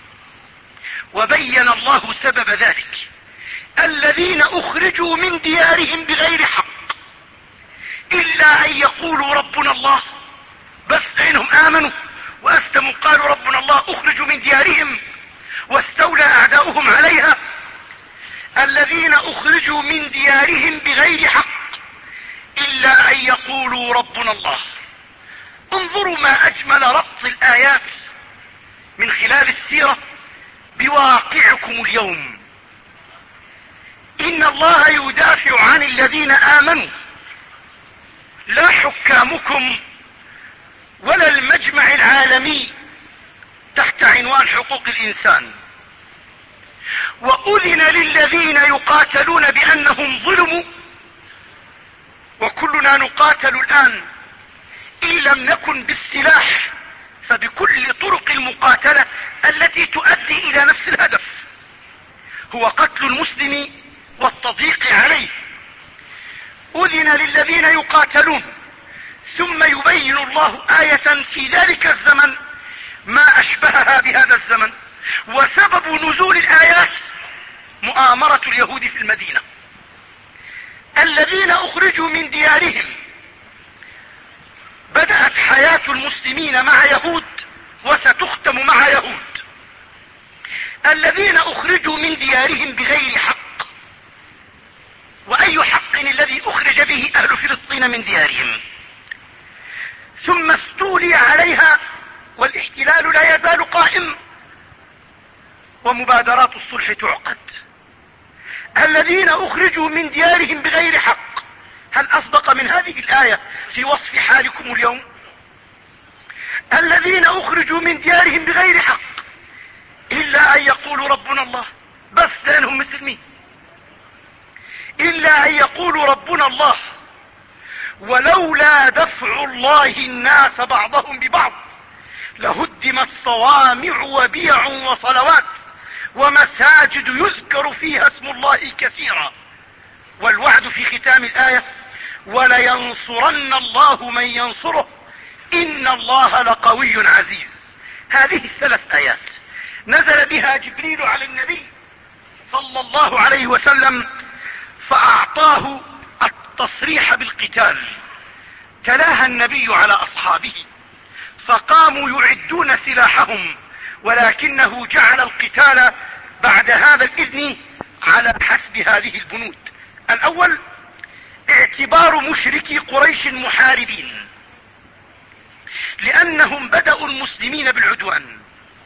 وبين الله سبب ذلك: الذين أخرجوا من ديارهم بغير حق إلا أن يقولوا ربنا الله، بس لأنهم آمنوا وأسلموا قالوا ربنا الله، أخرجوا من ديارهم واستولى أعداؤهم عليها. الذين أخرجوا من ديارهم بغير حق إلا أن يقولوا ربنا الله. انظروا ما أجمل ربط الآيات من خلال السيرة بواقعكم اليوم. إن الله يدافع عن الذين آمنوا، لا حكامكم ولا المجمع العالمي تحت عنوان حقوق الإنسان. وأذن للذين يقاتلون بأنهم ظلموا، وكلنا نقاتل الآن، إن لم نكن بالسلاح فبكل طرق المقاتلة التي تؤدي إلى نفس الهدف، هو قتل المسلم والتضييق عليه. أذن للذين يقاتلون، ثم يبين الله آية في ذلك الزمن ما أشبهها بهذا الزمن. وسبب نزول الآيات مؤامرة اليهود في المدينة. الذين أخرجوا من ديارهم، بدأت حياة المسلمين مع يهود وستختم مع يهود. الذين أخرجوا من ديارهم بغير حق، وأي حق الذي أخرج به أهل فلسطين من ديارهم، ثم استولي عليها والاحتلال لا يزال قائم ومبادرات الصلح تعقد. الذين أخرجوا من ديارهم بغير حق، هل أصدق من هذه الآية في وصف حالكم اليوم؟ الذين أخرجوا من ديارهم بغير حق إلا أن يقولوا ربنا الله، بس لأنهم مسلمين. إلا أن يقولوا ربنا الله. ولولا دفع الله الناس بعضهم ببعض لهدمت صوامع وبيع وصلوات ومساجد يذكر فيها اسم الله كثيرا. والوعد في ختام الآية: ولينصرن الله من ينصره إن الله لقوي عزيز. هذه الثلاث آيات نزل بها جبريل على النبي صلى الله عليه وسلم فأعطاه التصريح بالقتال. تلاها النبي على أصحابه فقاموا يعدون سلاحهم، ولكنه جعل القتال بعد هذا الإذن على حسب هذه البنود. الأول: اعتبار مشركي قريش محاربين، لأنهم بدأوا المسلمين بالعدوان،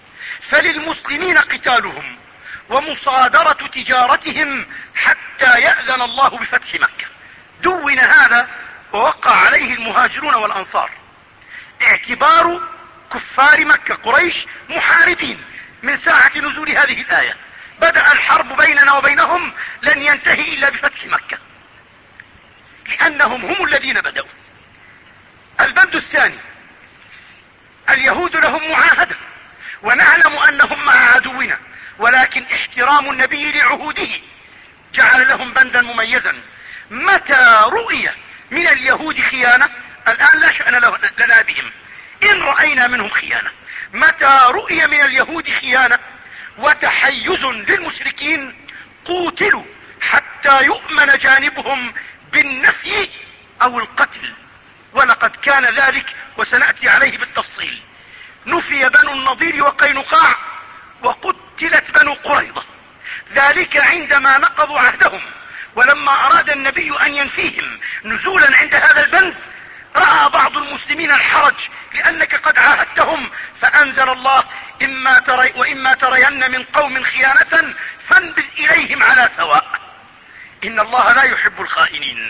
فللمسلمين قتالهم ومصادرة تجارتهم حتى يأذن الله بفتح مكة. دون هذا ووقع عليه المهاجرون والأنصار، اعتبار كفار مكة قريش محاربين من ساعة نزول هذه الآية. بدأ الحرب بيننا وبينهم لن ينتهي إلا بفتح مكة، لأنهم هم الذين بدأوا. البند الثاني، اليهود لهم معاهدة ونعلم أنهم مع عدونا، ولكن احترام النبي لعهوده جعل لهم بندا مميزا. متى رؤية من اليهود خيانة، الآن لا شأن لنا بهم إن رأينا منهم خيانة، متى رؤية من اليهود خيانة وتحيز للمشركين قوتلوا حتى يؤمن جانبهم بالنفي أو القتل. ولقد كان ذلك وسنأتي عليه بالتفصيل. نفي بنو النضير وقينقاع وقتلت بنو قريظة، ذلك عندما نقضوا عهدهم. ولما أراد النبي أن ينفيهم نزولا عند هذا البند، رأى بعض المسلمين الحرج لأنك قد عاهدتهم، فأنزل الله إما تري وإما ترين من قوم خيانة فانبذ إليهم على سواء إن الله لا يحب الخائنين.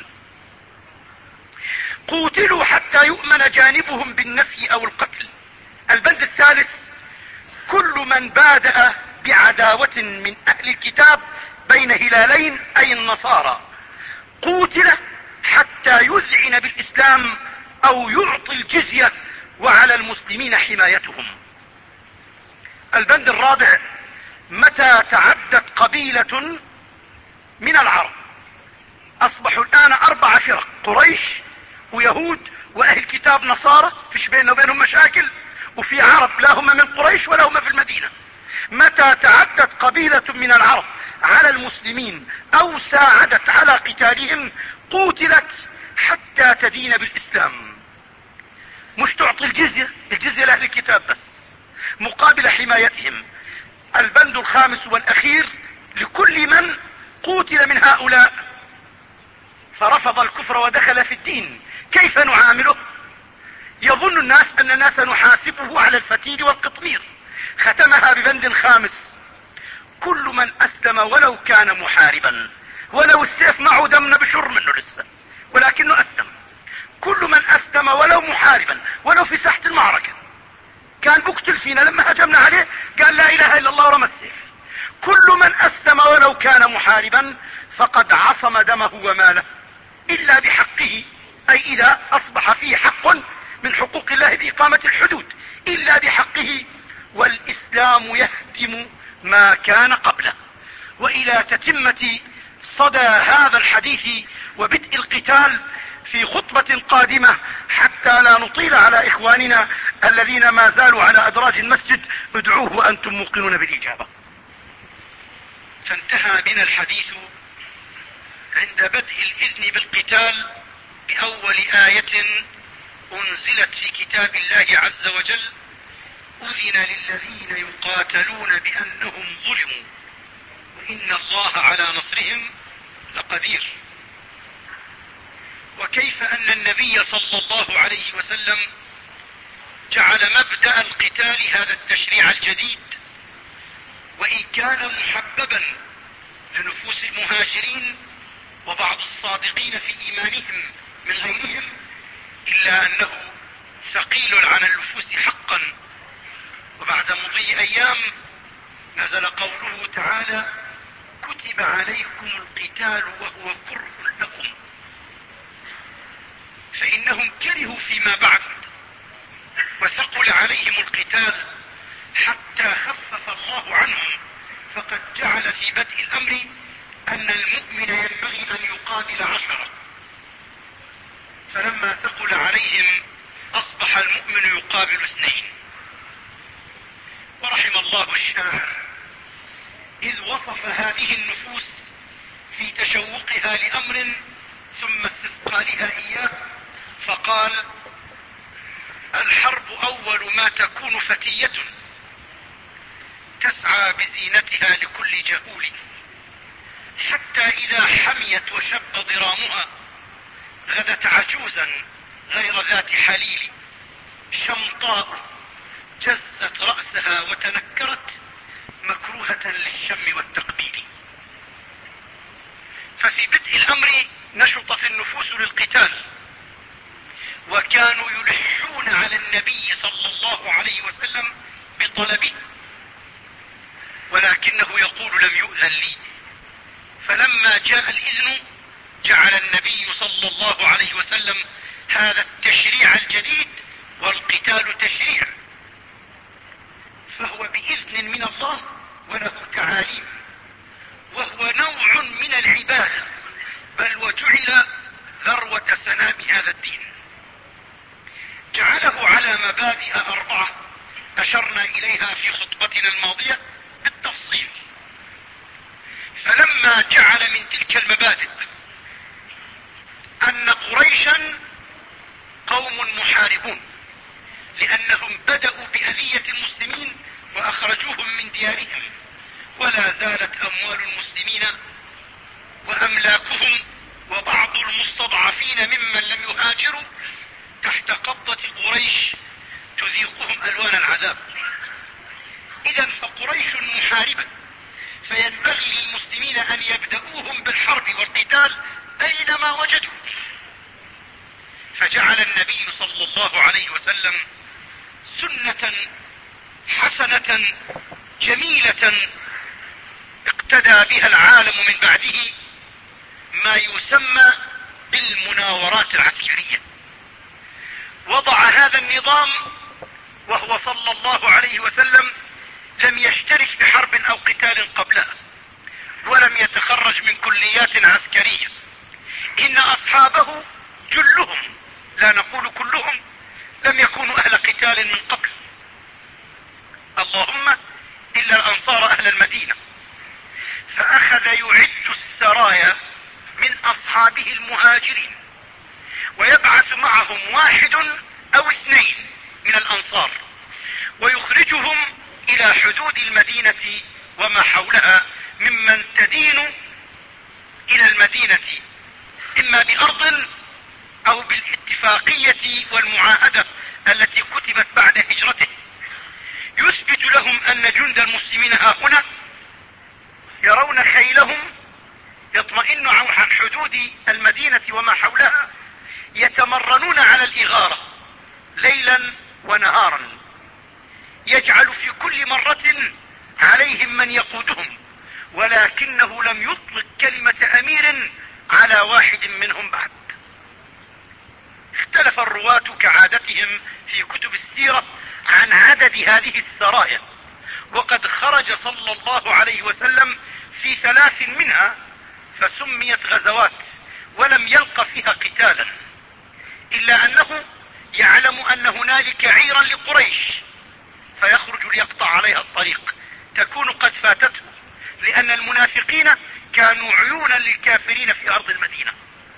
قوتلوا حتى يؤمن جانبهم بالنفي أو القتل. البند الثالث، كل من بادأ بعداوة من أهل الكتاب بين هلالين أي النصارى قوتل حتى يذعن بالإسلام أو يعطي الجزية، وعلى المسلمين حمايتهم. البند الرابع، متى تعدت قبيلة من العرب، أصبحوا الآن أربع فرق، قريش ويهود وأهل كتاب نصارى، فيش بيننا وبينهم مشاكل، وفي عرب لا هم من قريش ولا هم في المدينة. متى تعدت قبيلة من العرب على المسلمين أو ساعدت على قتالهم قوتلت حتى تدين بالإسلام. مش تعطي الجزية، الجزية لأهل الكتاب بس مقابل حمايتهم. البند الخامس والأخير، لكل من قوتل من هؤلاء فرفض الكفر ودخل في الدين كيف نعامله؟ يظن الناس أننا سنحاسبه على الفتيل والقطمير. ختمها ببند خامس، كل من أسلم ولو كان محاربا، ولو السيف معه دم بشر منه لسه ولكنه أسلم، كل من أسلم ولو محاربا ولو في ساحة المعركة، كان بقتل فينا لما هجمنا عليه قال لا إله إلا الله ورمى السيف، كل من أسلم ولو كان محاربا فقد عصم دمه وماله إلا بحقه، أي إذا أصبح فيه حق من حقوق الله بإقامة الحدود إلا بحقه. والإسلام يهدم ما كان قبله. وإلى تتمة صدى هذا الحديث وبدء القتال في خطبة قادمة حتى لا نطيل على إخواننا الذين ما زالوا على أدراج المسجد، ادعوه وأنتم موقنون بالإجابة. فانتهى بنا الحديث عند بدء الإذن بالقتال بأول آية أنزلت في كتاب الله عز وجل: أذن للذين يقاتلون بأنهم ظلموا وإن الله على نصرهم لقدير. وكيف أن النبي صلى الله عليه وسلم جعل مبدأ القتال هذا التشريع الجديد، وإن كان محببا لنفوس المهاجرين وبعض الصادقين في إيمانهم من غيرهم، إلا أنه ثقيل على النفوس حقا. وبعد مضي أيام نزل قوله تعالى: كتب عليكم القتال وهو كره لكم. فإنهم كرهوا فيما بعد وثقل عليهم القتال حتى خفف الله عنهم، فقد جعل في بدء الأمر أن المؤمن ينبغي أن يقاتل عشرة، فلما ثقل عليهم أصبح المؤمن يقابل اثنين. ورحم الله الشاعر إذ وصف هذه النفوس في تشوقها لأمر ثم استثقالها إياه فقال: الحرب أول ما تكون فتية تسعى بزينتها لكل جهول، حتى إذا حميت وشب ضرامها غدت عجوزا غير ذات حليل، شمطاء جزت رأسها وتنكرت مكروهة للشم والتقبيل. ففي بدء الأمر نشط في النفوس للقتال، وكانوا يلحون على النبي صلى الله عليه وسلم بطلبه، ولكنه يقول لم يؤذن لي. فلما جاء الإذن جعل النبي صلى الله عليه وسلم هذا التشريع الجديد، والقتال تشريع، فهو بإذن من الله وله تعاليم، وهو نوع من العبادة، بل وجعل ذروة سنام هذا الدين. جعله على مبادئ أربعة أشرنا إليها في خطبتنا الماضية بالتفصيل. فلما جعل من تلك المبادئ أن قريشا قوم محاربون، لأنهم بدأوا بأذية المسلمين وأخرجوهم من ديارهم، ولا زالت أموال المسلمين وأملاكهم وبعض المستضعفين ممن لم يهاجروا تحت قبضة قريش تذيقهم ألوان العذاب. إذا فقريش محاربة، فينبغي للمسلمين أن يبدأوهم بالحرب والقتال أينما وجدوا. فجعل النبي صلى الله عليه وسلم سنة حسنة جميلة اقتدى بها العالم من بعده، ما يسمى بالمناورات العسكرية. وضع هذا النظام وهو صلى الله عليه وسلم لم يشترك بحرب أو قتال قبلها، ولم يتخرج من كليات عسكرية. إن أصحابه جلهم، لا نقول كلهم، لم يكونوا أهل قتال من قبل، اللهم إلا الأنصار أهل المدينة. فأخذ يعد السرايا من أصحابه المهاجرين، ويبعث معهم واحد أو اثنين من الأنصار، ويخرجهم إلى حدود المدينة وما حولها ممن تدين إلى المدينة إما بأرض أو بالاتفاقية والمعاهدة التي كتبت بعد هجرته. يثبت لهم أن جند المسلمين ها هنا، يرون خيلهم يطمئن عن حدود المدينة وما حولها، يتمرنون على الإغارة ليلا ونهارا، يجعل في كل مرة عليهم من يقودهم، ولكنه لم يطلق كلمة أمير على واحد منهم بعد. اختلف الرواة كعادتهم في كتب السيرة عن عدد هذه السرايا، وقد خرج صلى الله عليه وسلم في ثلاث منها فسميت غزوات، ولم يلق فيها قتالا، إلا أنه يعلم أن هنالك عيرا لقريش فيخرج ليقطع عليها الطريق، تكون قد فاتته، لأن المنافقين كانوا عيونا للكافرين في أرض المدينة.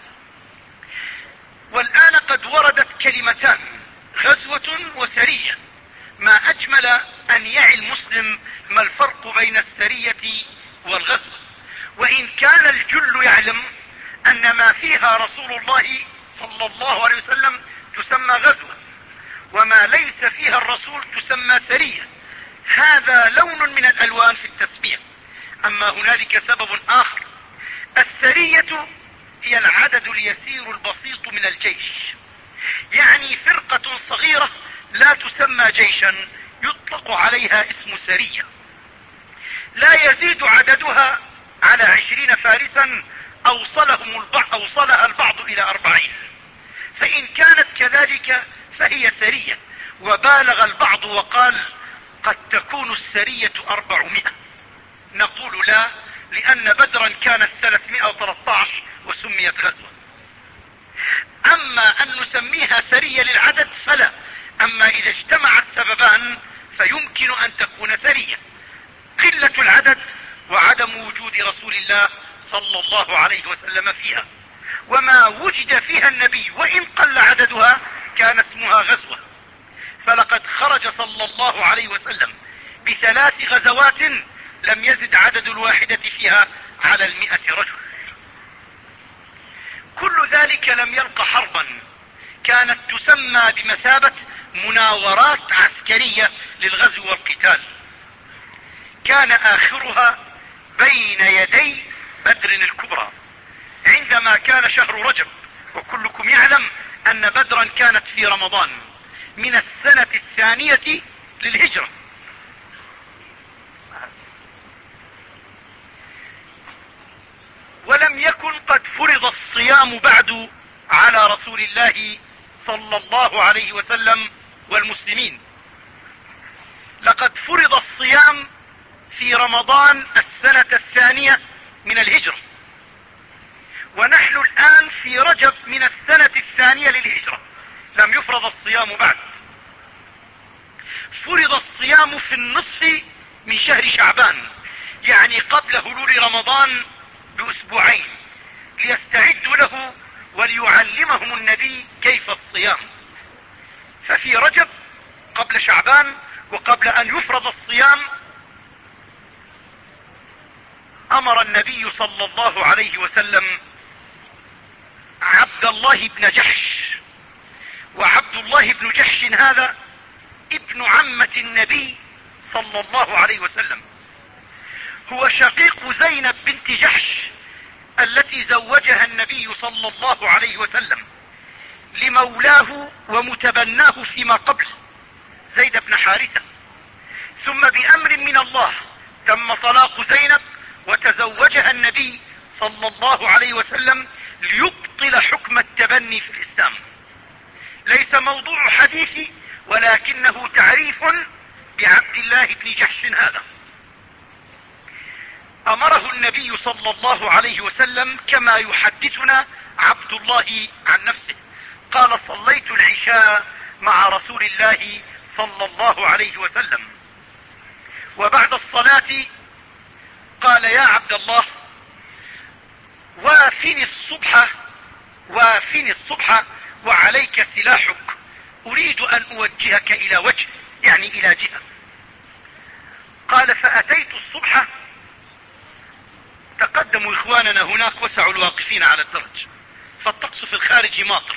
والآن قد وردت كلمتان، غزوة وسرية. ما أجمل أن يعي المسلم ما الفرق بين السرية والغزوة، وإن كان الجل يعلم أن ما فيها رسول الله صلى الله عليه وسلم تسمى غزوة، وما ليس فيها الرسول تسمى سرية. هذا لون من الألوان في التسمية. أما هنالك سبب آخر، السرية هي العدد اليسير البسيط من الجيش، يعني فرقة صغيرة لا تسمى جيشا يطلق عليها اسم سرية، لا يزيد عددها على عشرين فارسا أوصلهم البعض أوصلها البعض إلى أربعين، فإن كانت كذلك فهي سرية. وبالغ البعض وقال قد تكون السرية أربعمائة، نقول لا، لأن بدرا كانت ثلاثمائة وثلاثة عشر وسميت غزوة. أما أن نسميها سرية للعدد فلا، أما إذا اجتمع السببان فيمكن أن تكون سرية، قلة العدد وعدم وجود رسول الله صلى الله عليه وسلم فيها، وما وجد فيها النبي وإن قل عددها كان اسمها غزوة. فلقد خرج صلى الله عليه وسلم بثلاث غزوات لم يزد عدد الواحدة فيها على المئة رجل. كل ذلك لم يلق حربا، كانت تسمى بمثابة مناورات عسكرية للغزو والقتال، كان آخرها بين يدي بدر الكبرى عندما كان شهر رجب، وكلكم يعلم أن بدرا كانت في رمضان من السنة الثانية للهجرة. ولم يكن قد فرض الصيام بعد على رسول الله صلى الله عليه وسلم والمسلمين، لقد فرض الصيام في رمضان السنة الثانية من الهجرة، ونحن الآن في رجب من السنة الثانية للهجرة، لم يفرض الصيام بعد. فرض الصيام في النصف من شهر شعبان، يعني قبل هلول رمضان بأسبوعين، ليستعدوا له وليعلمهم النبي كيف الصيام. ففي رجب قبل شعبان وقبل أن يفرض الصيام أمر النبي صلى الله عليه وسلم عبد الله بن جحش، وعبد الله بن جحش هذا ابن عمة النبي صلى الله عليه وسلم، هو شقيق زينب بنت جحش التي زوجها النبي صلى الله عليه وسلم لمولاه ومتبناه فيما قبل زيد بن حارثة، ثم بأمر من الله تم طلاق زينب وتزوجها النبي صلى الله عليه وسلم ليبطل حكم التبني في الإسلام. ليس موضوع حديثي، ولكنه تعريف بعبد الله بن جحش هذا. أمره النبي صلى الله عليه وسلم كما يحدثنا عبد الله عن نفسه، قال: صليت العشاء مع رسول الله صلى الله عليه وسلم، وبعد الصلاة قال: يا عبد الله، وافني الصبح وافني الصبح وعليك سلاحك، أريد أن أوجهك إلى وجه، يعني إلى جهة. قال: فأتيت الصبح، تقدموا إخواننا هناك وسعوا الواقفين على الدرج، فالطقس في الخارج ماطر،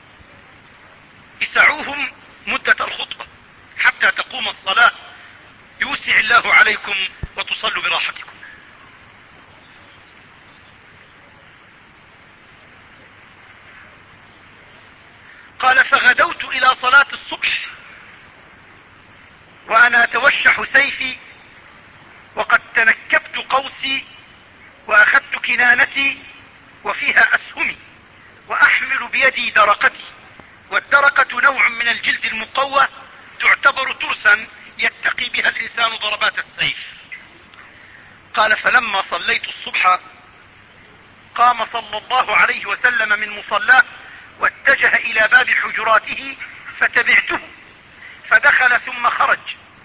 اسعوهم مدة الخطبة حتى تقوم الصلاة، يوسع الله عليكم وتصلوا براحتكم. قال: فغدوت إلى صلاة الصبح وأنا أتوشح سيفي، وقد تنكبت قوسي وأخذت كنانتي وفيها أسهمي، وأحمل بيدي درقتي، والدرقة نوع من الجلد المقوى تعتبر ترسا يتقي بها الإنسان ضربات السيف. قال: فلما صليت الصبح قام صلى الله عليه وسلم من مصلاه واتجه إلى باب حجراته، فتبعته، فدخل ثم خرج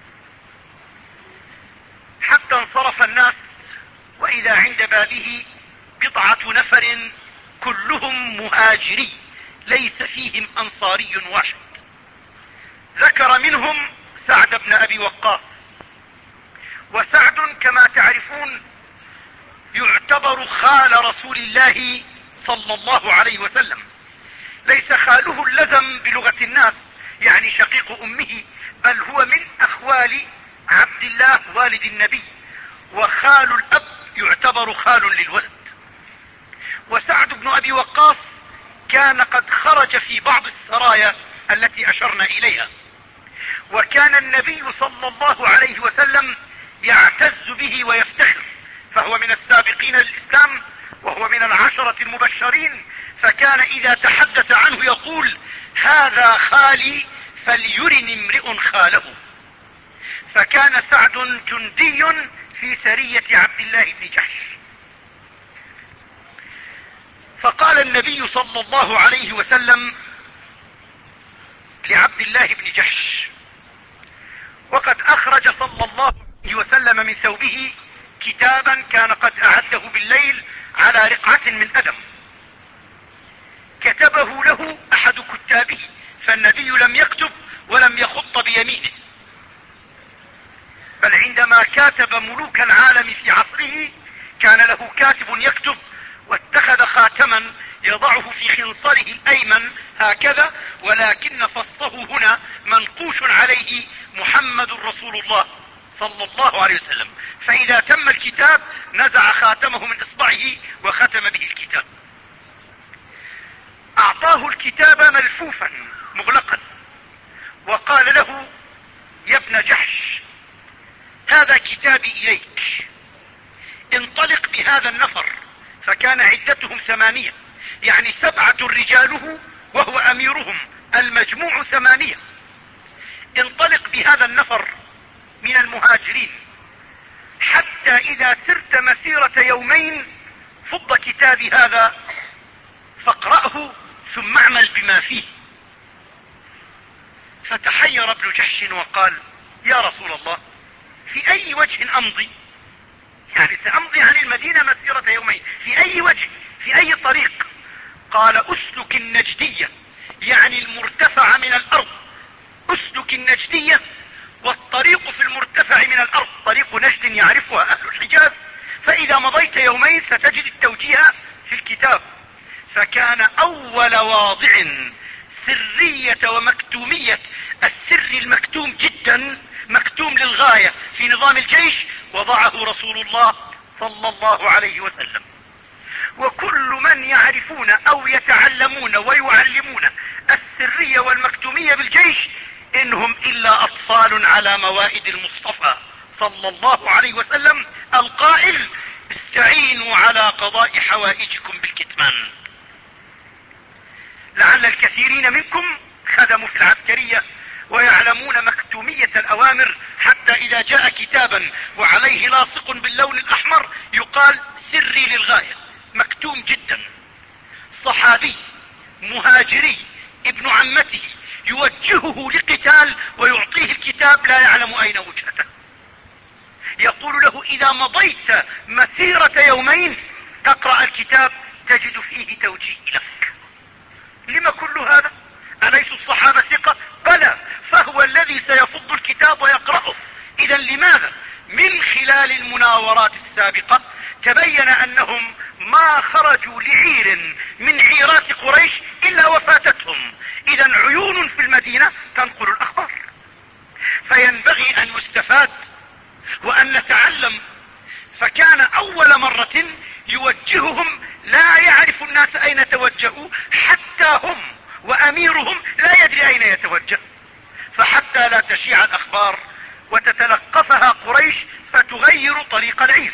حتى انصرف الناس، وإذا عند بابه بضعة نفر كلهم مهاجري ليس فيهم أنصاري واحد. ذكر منهم سعد بن أبي وقاص، وسعد كما تعرفون يعتبر خال رسول الله صلى الله عليه وسلم، ليس خاله اللزم بلغة الناس يعني شقيق أمه، بل هو من أخوال عبد الله والد النبي، وخال الأب يعتبر خال للولد. وسعد بن أبي وقاص كان قد خرج في بعض السرايا التي أشرنا إليها، وكان النبي صلى الله عليه وسلم يعتز به ويفتخر، فهو من السابقين للإسلام وهو من العشرة المبشرين، فكان إذا تحدث عنه يقول: هذا خالي فليرني امرئ خاله. فكان سعد جندي في سرية عبد الله بن جحش. فقال النبي صلى الله عليه وسلم لعبد الله بن جحش، وقد أخرج صلى الله عليه وسلم من ثوبه كتابا كان قد أعده بالليل على رقعة من أدم، كتبه له أحد كتابه، فالنبي لم يكتب ولم يخط بيمينه، بل عندما كاتب ملوك العالم في عصره كان له كاتب يكتب، واتخذ خاتما يضعه في خنصره الأيمن هكذا، ولكن فصه هنا منقوش عليه محمد رسول الله صلى الله عليه وسلم. فإذا تم الكتاب نزع خاتمه من إصبعه وختم به الكتاب. أعطاه الكتاب ملفوفا مغلقا وقال له: يا ابن جحش، هذا كتابي إليك، انطلق بهذا النفر. فكان عدتهم ثمانية، يعني سبعة رجاله وهو أميرهم، المجموع ثمانية. انطلق بهذا النفر من المهاجرين حتى إذا سرت مسيرة يومين فض كتابي هذا فاقرأه ثم اعمل بما فيه. فتحير ابن جحش وقال: يا رسول الله، في أي وجه أمضي؟ يعني سأمضي عن المدينة مسيرة يومين، في أي وجه، في أي طريق؟ قال: أسلك النجدية، يعني المرتفع من الأرض، أسلك النجدية. والطريق في المرتفع من الأرض طريق نجد يعرفها أهل الحجاز، فإذا مضيت يومين ستجد التوجيه في الكتاب. فكان أول واضع سرية ومكتومية السر المكتوم جدا، مكتوم للغاية في نظام الجيش، وضعه رسول الله صلى الله عليه وسلم. وكل من يعرفون أو يتعلمون ويعلمون السرية والمكتومية بالجيش إنهم إلا أطفال على موائد المصطفى صلى الله عليه وسلم القائل: استعينوا على قضاء حوائجكم بالكتمان. لعل الكثيرين منكم خدموا في العسكرية ويعلمون مكتومية الأوامر، حتى إذا جاء كتابا وعليه لاصق باللون الأحمر يقال سري للغاية، مكتوم جدا. صحابي مهاجري ابن عمته يوجهه لقتال ويعطيه الكتاب لا يعلم أين وجهته، يقول له: إذا مضيت مسيرة يومين تقرأ الكتاب تجد فيه توجيه لك. لما كل هذا؟ أليس الصحابة ثقة؟ بلى، فهو الذي سيفض الكتاب ويقرأه. إذا لماذا؟ من خلال المناورات السابقة تبين أنهم ما خرجوا لعير من عيرات قريش إلا وفاتتهم. إذا عيون في المدينة تنقل الأخبار، فينبغي أن يستفاد وأن نتعلم. فكان أول مرة يوجههم لا يعرف الناس أين توجهوا، حتى هم وأميرهم لا يدري أين يتوجه، فحتى لا تشيع الأخبار وتتلقفها قريش فتغير طريق العير.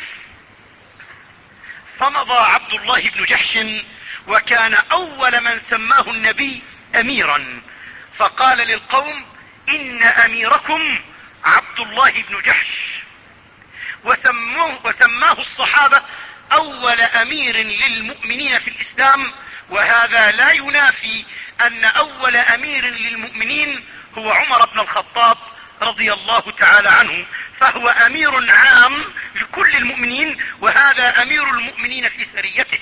فمضى عبد الله بن جحش، وكان أول من سماه النبي أميرا، فقال للقوم: إن أميركم عبد الله بن جحش. وسموه وسماه الصحابة أول أمير للمؤمنين في الإسلام، وهذا لا ينافي أن أول أمير للمؤمنين هو عمر بن الخطاب رضي الله تعالى عنه، فهو أمير عام لكل المؤمنين، وهذا أمير المؤمنين في سريته.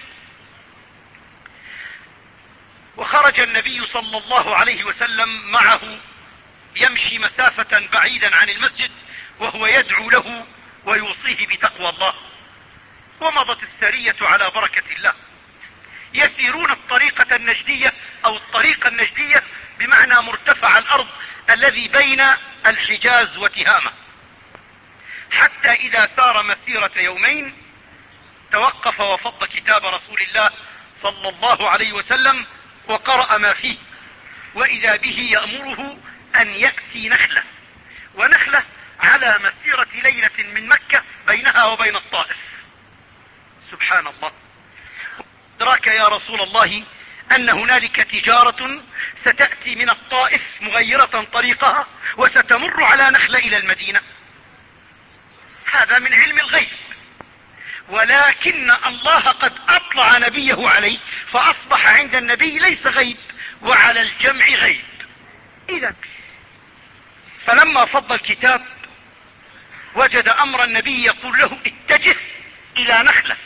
وخرج النبي صلى الله عليه وسلم معه يمشي مسافة بعيدا عن المسجد وهو يدعو له ويوصيه بتقوى الله. ومضت السرية على بركة الله، يسيرون الطريقة النجدية أو الطريق النجدية بمعنى مرتفع الأرض الذي بين الحجاز وتهامة، حتى إذا سار مسيرة يومين توقف وفض كتاب رسول الله صلى الله عليه وسلم وقرأ ما فيه، وإذا به يأمره أن يأتي نخلة، ونخلة على مسيرة ليلة من مكة بينها وبين الطائف. سبحان الله. أدراك يا رسول الله أن هنالك تجارة ستأتي من الطائف مغيرة طريقها وستمر على نخلة إلى المدينة؟ هذا من علم الغيب، ولكن الله قد أطلع نبيه عليه فأصبح عند النبي ليس غيب، وعلى الجمع غيب. إذا فلما فض الكتاب وجد أمر النبي يقول له: اتجه إلى نخلة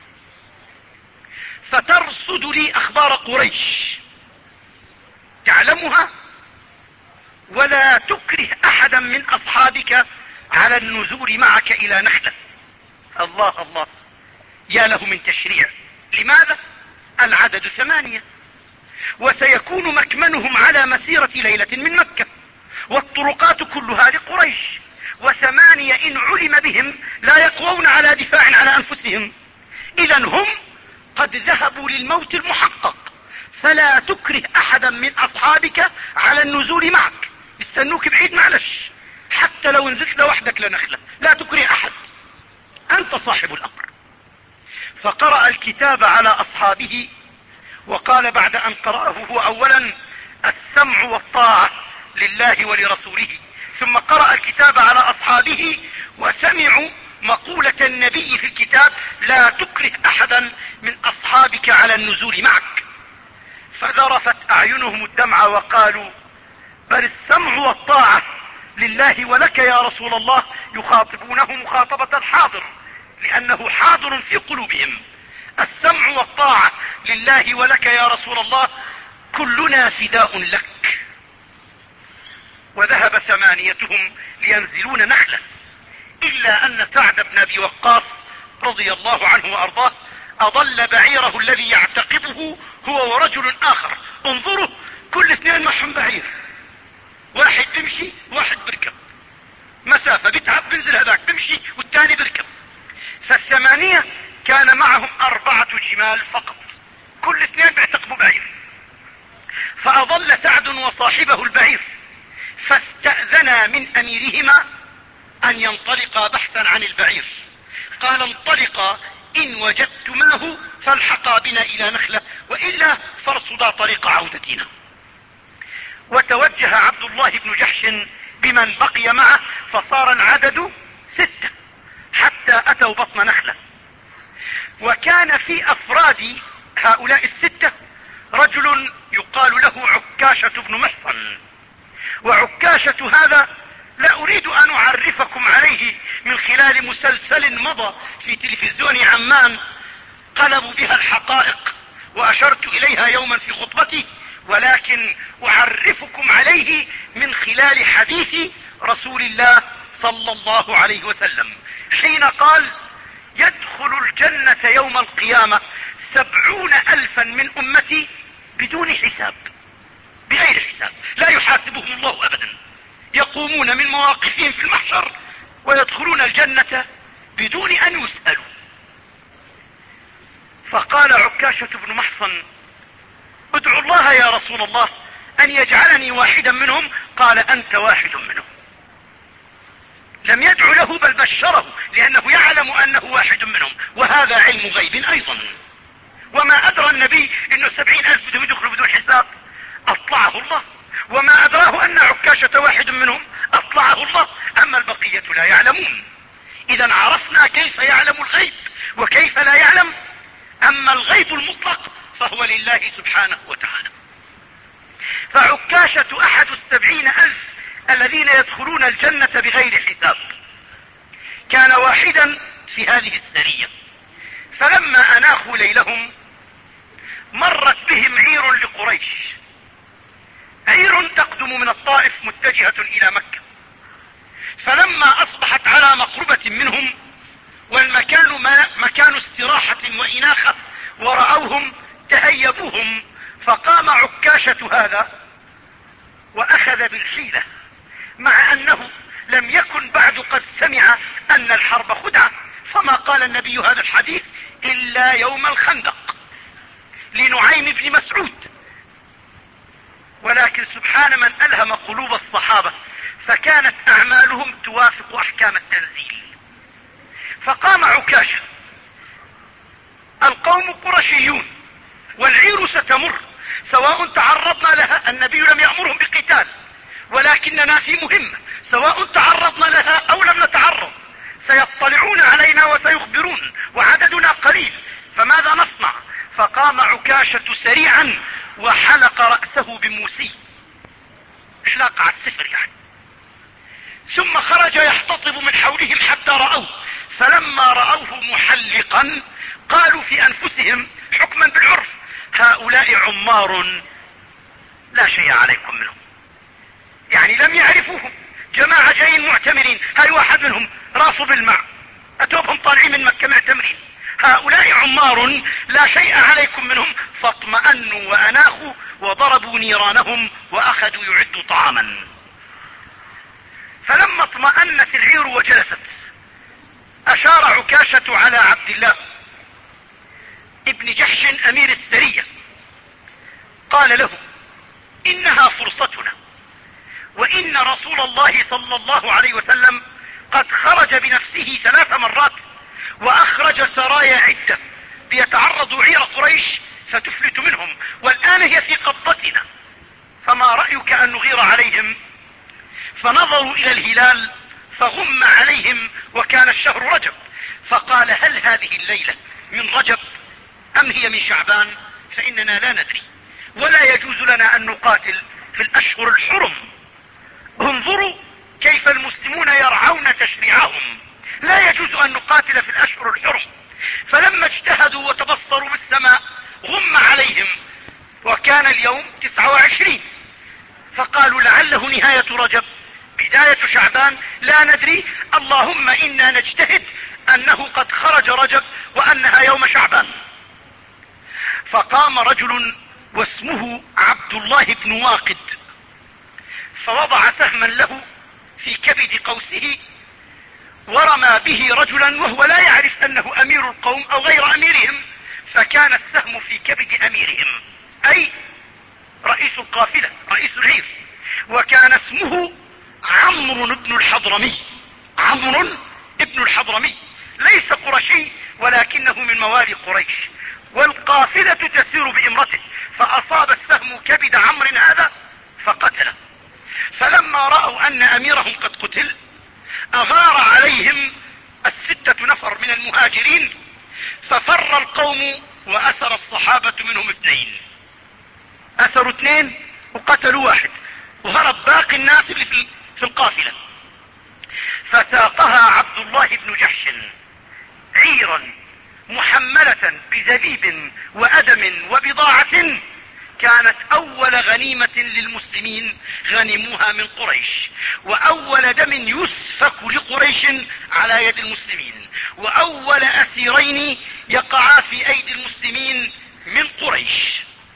فترصد لي أخبار قريش تعلمها، ولا تكره أحدا من أصحابك على النزول معك إلى نخلة. الله الله، يا له من تشريع. لماذا؟ العدد ثمانية، وسيكون مكمنهم على مسيرة ليلة من مكة، والطرقات كلها لقريش، وثمانية إن علم بهم لا يقوون على دفاع على أنفسهم. إذا هم قد ذهبوا للموت المحقق، فلا تكره أحدا من أصحابك على النزول معك، استنوك بعيد معلش، حتى لو نزلت لوحدك لنخلة، لا تكره أحد، أنت صاحب الأمر. فقرأ الكتاب على أصحابه، وقال بعد أن قرأه هو أولا: السمع والطاعة لله ولرسوله، ثم قرأ الكتاب على أصحابه وسمعوا مقولة النبي في الكتاب: لا تكره أحدا من أصحابك على النزول معك. فذرفت أعينهم الدمع وقالوا: بل السمع والطاعة لله ولك يا رسول الله، يخاطبونه مخاطبة الحاضر لأنه حاضر في قلوبهم. السمع والطاعة لله ولك يا رسول الله، كلنا فداء لك. وذهب ثمانيتهم لينزلون نخلة، إلا أن سعد بن أبي وقاص رضي الله عنه وأرضاه أضل بعيره الذي يعتقبه هو ورجل آخر. انظروا، كل اثنين معهم بعير، واحد بيمشي واحد بركب، مسافة بتعب بنزل هذاك بيمشي والثاني بركب. فالثمانية كان معهم أربعة جمال فقط، كل اثنين بيعتقبوا بعير. فأضل سعد وصاحبه البعير، فاستأذنا من أميرهما أن ينطلقا بحثا عن البعير. قال: انطلقا إن وجدتماه فالحقا بنا إلى نخلة، وإلا فارصدا طريق عودتنا. وتوجه عبد الله بن جحش بمن بقي معه، فصار العدد ستة حتى أتوا بطن نخلة. وكان في أفراد هؤلاء الستة رجل يقال له عكاشة بن محصن. وعكاشة هذا لا أريد أن أعرفكم عليه من خلال مسلسل مضى في تلفزيون عمان قلبوا بها الحقائق وأشرت إليها يوما في خطبتي، ولكن أعرفكم عليه من خلال حديث رسول الله صلى الله عليه وسلم، حين قال: يدخل الجنة يوم القيامة سبعون ألفا من أمتي بدون حساب، بغير حساب، لا يحاسبهم الله أبدا، يقومون من مواقفهم في المحشر ويدخلون الجنة بدون أن يسألوا. فقال عكاشة بن محصن: ادعو الله يا رسول الله أن يجعلني واحدا منهم. قال: أنت واحد منهم. لم يدعو له بل بشره، لأنه يعلم أنه واحد منهم، وهذا علم غيب أيضا. وما أدرى النبي أنه سبعين ألف بدهم يدخلوا بدون حساب؟ أطلعه الله. وما أدراه أن عكاشة واحد منهم؟ أطلعه الله. أما البقية لا يعلمون. إذا عرفنا كيف يعلم الغيب وكيف لا يعلم. أما الغيب المطلق فهو لله سبحانه وتعالى. فعكاشة أحد السبعين ألف الذين يدخلون الجنة بغير حساب، كان واحدا في هذه السرية. فلما أناخوا ليلهم مرت بهم عير لقريش، عير تقدم من الطائف متجهة إلى مكة. فلما أصبحت على مقربة منهم والمكان مكان استراحة وإناخة ورأوهم تهيبوهم. فقام عكاشة هذا وأخذ بالحيلة، مع أنه لم يكن بعد قد سمع أن الحرب خدعة، فما قال النبي هذا الحديث إلا يوم الخندق لنعيم بن مسعود. ولكن سبحان من ألهم قلوب الصحابة، فكانت أعمالهم توافق أحكام التنزيل. فقام عكاشة: القوم قرشيون والعير ستمر، سواء تعرضنا لها، النبي لم يأمرهم بقتال، ولكننا في مهمة، سواء تعرضنا لها أو لم نتعرض سيطلعون علينا وسيخبرون، وعددنا قليل، فماذا نصنع؟ فقام عكاشة سريعا وحلق رأسه بموسي، حلق على السفر يعني، ثم خرج يحتطب من حولهم حتى رأوه. فلما رأوه محلقا قالوا في أنفسهم حكما بالعرف: هؤلاء عمار لا شيء عليكم منهم. يعني لم يعرفوهم، جماعة جايين معتمرين، هاي واحد منهم راسه بالماء، أتوبهم طالعين من مكة معتمرين، هؤلاء عمار لا شيء عليكم منهم، فاطمأنوا وأناخوا وضربوا نيرانهم وأخذوا يعدوا طعاما. فلما اطمأنت العير وجلست أشار عكاشة على عبد الله ابن جحش أمير السرية، قال له: إنها فرصتنا، وإن رسول الله صلى الله عليه وسلم قد خرج بنفسه ثلاث مرات وأخرج سرايا عدة ليتعرضوا عير قريش فتفلت منهم، والآن هي في قبضتنا، فما رأيك أن نغير عليهم؟ فنظروا إلى الهلال فغم عليهم وكان الشهر رجب، فقال: هل هذه الليلة من رجب أم هي من شعبان؟ فإننا لا ندري، ولا يجوز لنا أن نقاتل في الأشهر الحرم. انظروا كيف المسلمون يرعون تشريعهم، لا يجوز أن نقاتل في الأشهر الحرم. فلما اجتهدوا وتبصروا بالسماء غم عليهم، وكان اليوم تسعة وعشرين، فقالوا: لعله نهاية رجب بداية شعبان، لا ندري، اللهم إنا نجتهد أنه قد خرج رجب وأنها يوم شعبان. فقام رجل واسمه عبد الله بن واقد، فوضع سهما له في كبد قوسه ورمى به رجلا وهو لا يعرف أنه أمير القوم أو غير أميرهم، فكان السهم في كبد أميرهم أي رئيس القافلة رئيس العير، وكان اسمه عمرو بن الحضرمي. عمرو بن الحضرمي ليس قرشي ولكنه من موالي قريش، والقافلة تسير بإمرته، فأصاب السهم كبد عمرو هذا فقتله. فلما رأوا أن أميرهم قد قتل أغار عليهم الستة نفر من المهاجرين، ففر القوم وأسر الصحابة منهم اثنين، أسروا اثنين وقتلوا واحد، وهرب باقي الناس اللي في القافلة. فساقها عبد الله بن جحش عيرا محملة بزبيب وأدم وبضاعة، كانت أول غنيمة للمسلمين غنموها من قريش، وأول دم يسفك لقريش على يد المسلمين، وأول أسيرين يقعا في أيدي المسلمين من قريش.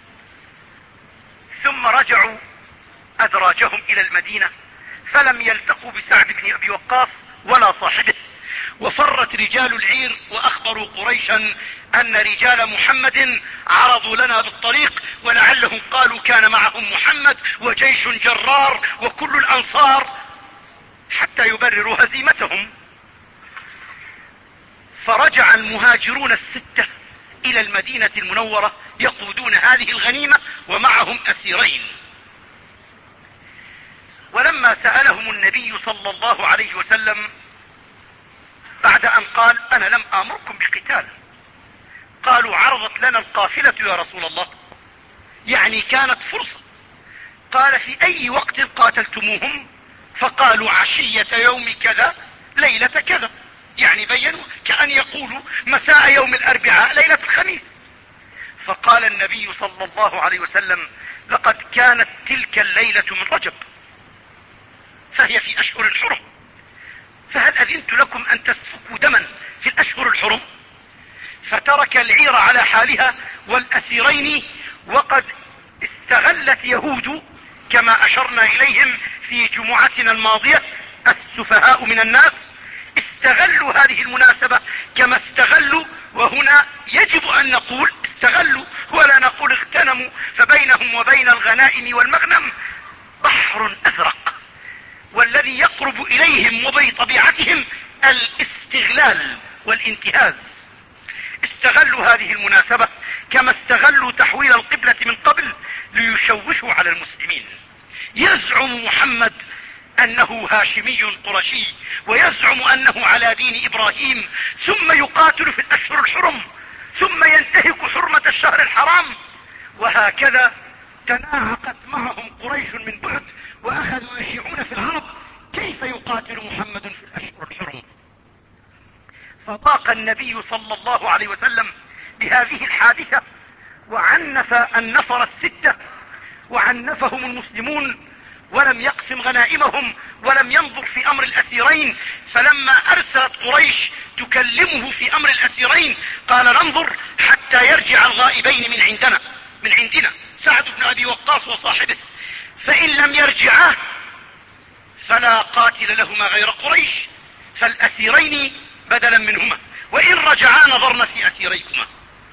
ثم رجعوا أدراجهم إلى المدينة فلم يلتقوا بسعد بن أبي وقاص ولا صاحبه، وفرت رجال العير وأخبروا قريشا أن رجال محمد عرضوا لنا بالطريق، ولعلهم قالوا كان معهم محمد وجيش جرار وكل الأنصار، حتى يبرروا هزيمتهم. فرجع المهاجرون الستة إلى المدينة المنورة يقودون هذه الغنيمة ومعهم أسيرين. ولما سألهم النبي صلى الله عليه وسلم بعد أن قال: أنا لم آمركم بقتال، قالوا: عرضت لنا القافلة يا رسول الله، يعني كانت فرصة. قال: في أي وقت قاتلتموهم؟ فقالوا: عشية يوم كذا ليلة كذا، يعني بينوا كأن يقولوا مساء يوم الأربعاء ليلة الخميس. فقال النبي صلى الله عليه وسلم: لقد كانت تلك الليلة من رجب، فهي في أشهر الحرم، فهل أذنت لكم أن تسفكوا دما في الأشهر الحرم؟ فترك العير على حالها والأسيرين، وقد استغلت يهود كما أشرنا إليهم في جمعتنا الماضية السفهاء من الناس، استغلوا هذه المناسبة كما استغلوا، وهنا يجب أن نقول استغلوا ولا نقول اغتنموا، فبينهم وبين الغنائم والمغنم بحر أزرق، والذي يقرب إليهم وبطبيعتهم الاستغلال والانتهاز. استغلوا هذه المناسبة كما استغلوا تحويل القبلة من قبل ليشوشوا على المسلمين. يزعم محمد أنه هاشمي قرشي، ويزعم أنه على دين إبراهيم، ثم يقاتل في الأشهر الحرم، ثم ينتهك حرمة الشهر الحرام، وهكذا تناهقت معهم قريش من بعد وأخذوا يشيعون في العرب كيف يقاتل محمد في الأشهر الحرم. فضاق النبي صلى الله عليه وسلم بهذه الحادثة، وعنف النفر الستة وعنفهم المسلمون، ولم يقسم غنائمهم ولم ينظر في أمر الأسيرين. فلما أرسلت قريش تكلمه في امر الاسيرين؟ قال ننظر حتى يرجع الغائبين من عندنا من عندنا سعد بن ابي وقاص وصاحبه، فان لم يرجعا فلا قاتل لهما غير قريش، فالاسيرين بدلا منهما، وان رجعا نظرن في اسيريكما.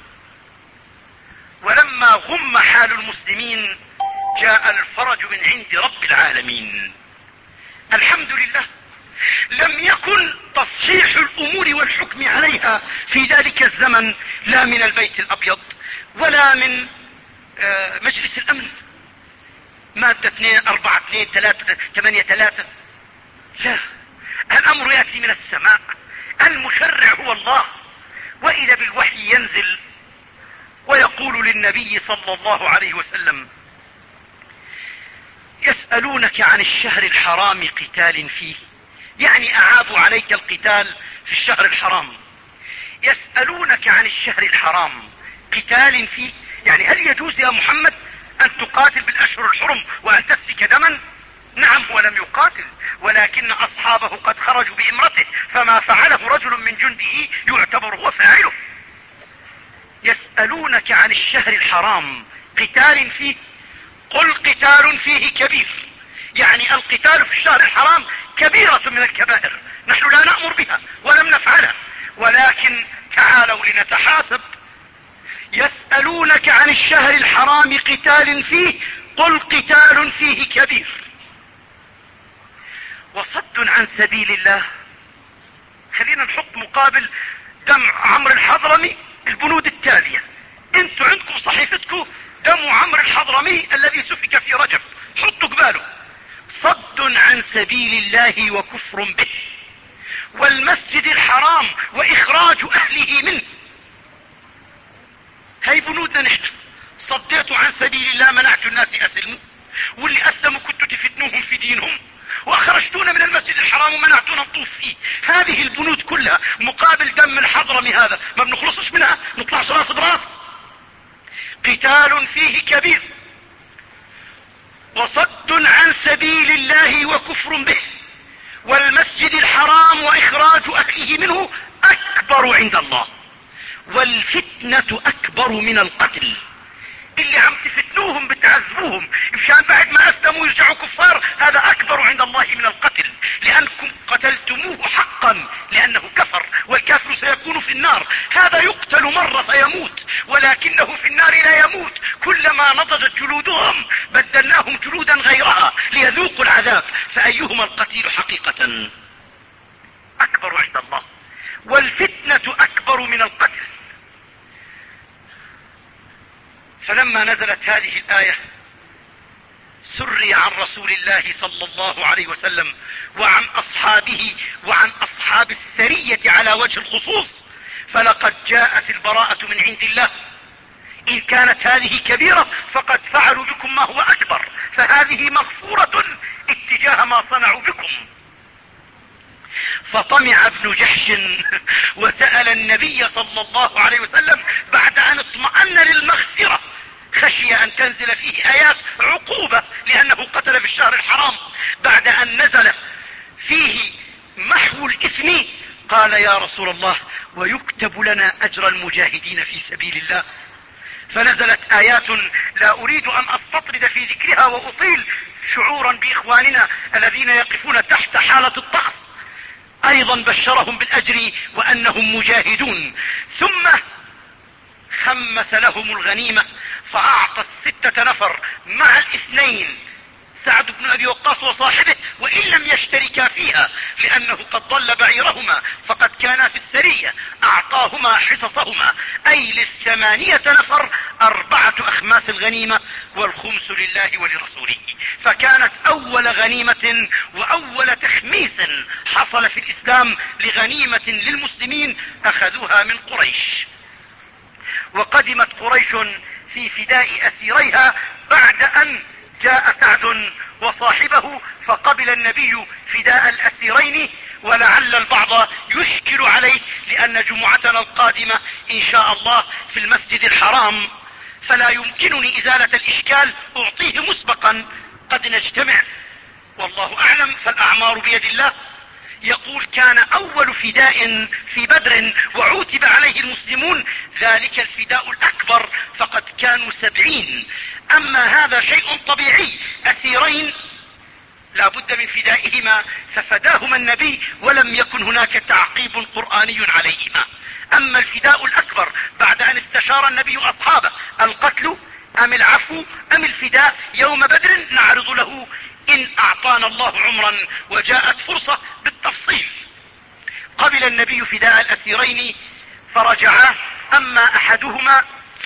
ولما غم حال المسلمين جاء الفرج من عند رب العالمين. الحمد لله، لم يكن تصحيح الامور والحكم عليها في ذلك الزمن لا من البيت الابيض ولا من مجلس الامن، مادة اثنين اربعة اثنين ثلاثة ثمانية ثلاثة، لا، الامر يأتي من السماء، المشرع هو الله. واذا بالوحي ينزل ويقول للنبي صلى الله عليه وسلم: يسألونك عن الشهر الحرام قتال فيه، يعني اعابوا عليك القتال في الشهر الحرام. يسألونك عن الشهر الحرام قتال فيه، يعني هل يجوز يا محمد ان تقاتل بالاشهر الحرم وان تسفك دما؟ نعم، هو لم يقاتل، ولكن اصحابه قد خرجوا بامرته، فما فعله رجل من جنده يعتبر هو فاعله. يسألونك عن الشهر الحرام قتال فيه قل قتال فيه كبير، يعني القتال في الشهر الحرام كبيرة من الكبائر، نحن لا نأمر بها ولم نفعلها، ولكن تعالوا لنتحاسب. يسألونك عن الشهر الحرام قتال فيه قل قتال فيه كبير وصد عن سبيل الله. خلينا نحط مقابل دم عمرو الحضرمي البنود التالية. انتوا عندكم صحيفتكم دم عمرو الحضرمي الذي سفك في رجب، حطوا قباله: صد عن سبيل الله وكفر به، والمسجد الحرام واخراج اهله منه. هاي بنودنا نحن. صديتوا عن سبيل الله، منعتوا الناس يسلموا، واللي اسلموا كنتوا تفتنوهم في دينهم، واخرجتونا من المسجد الحرام ومنعتونا نطوف فيه. هذه البنود كلها مقابل دم الحضرمي هذا ما بنخلصش منها، نطلعش راس براس. قتال فيه كبير وصد عن سبيل الله وكفر به، والمسجد الحرام واخراج اهله منه اكبر عند الله، والفتنة اكبر من القتل. اللي عم تفتنوهم بتعذبوهم مشان بعد ما اسلموا يرجعوا كفار، هذا اكبر عند الله من القتل، لانكم قتلتموه حقا لانه كفر، والكافر سيكون في النار. هذا يقتل مرة فيموت، ولكنه في النار لا يموت، كلما نضجت جلودهم بدلناهم جلودا غيرها ليذوقوا العذاب، فايهما القتيل حقيقة اكبر عند الله، والفتنة اكبر من القتل. فلما نزلت هذه الآية سري عن رسول الله صلى الله عليه وسلم وعن أصحابه وعن أصحاب السرية على وجه الخصوص: فلقد جاءت البراءة من عند الله، إن كانت هذه كبيرة فقد فعلوا بكم ما هو أكبر، فهذه مغفورة اتجاه ما صنعوا بكم. فطمع ابن جحش وسأل النبي صلى الله عليه وسلم بعد ان اطمأن للمغفرة، خشي ان تنزل فيه ايات عقوبة لانه قتل في الشهر الحرام، بعد ان نزل فيه محو الاثم قال: يا رسول الله، ويكتب لنا اجر المجاهدين في سبيل الله. فنزلت ايات لا اريد ان استطرد في ذكرها واطيل، شعورا باخواننا الذين يقفون تحت حالة الطقس، ايضا بشرهم بالاجر وانهم مجاهدون. ثم خمس لهم الغنيمة فاعطى الستة نفر مع الاثنين سعد بن ابي وقاص وصاحبه، وان لم يشتركا فيها لانه قد ضل بعيرهما فقد كانا في السرية، اعطاهما حصصهما، اي للثمانية نفر اربعة اخماس الغنيمة، والخمس لله ولرسوله. فكانت اول غنيمة واول تخميس حصل في الاسلام لغنيمة للمسلمين اخذوها من قريش. وقدمت قريش في فداء اسيريها بعد ان جاء سعد وصاحبه، فقبل النبي فداء الاسيرين. ولعل البعض يشكل عليه لان جمعتنا القادمة ان شاء الله في المسجد الحرام، فلا يمكنني ازالة الاشكال اعطيه مسبقا، قد نجتمع والله اعلم، فالاعمار بيد الله. يقول كان أول فداء في بدر وعوتب عليه المسلمون ذلك الفداء الأكبر فقد كانوا سبعين. أما هذا شيء طبيعي، أسيرين لا بد من فدائهما ففداهما النبي ولم يكن هناك تعقيب قرآني عليهما. أما الفداء الأكبر بعد أن استشار النبي أصحابه القتل أم العفو أم الفداء يوم بدر نعرض له إن أعطانا الله عمرا وجاءت فرصة بالتفصيل. قبل النبي فداء الأسيرين فرجعا. أما أحدهما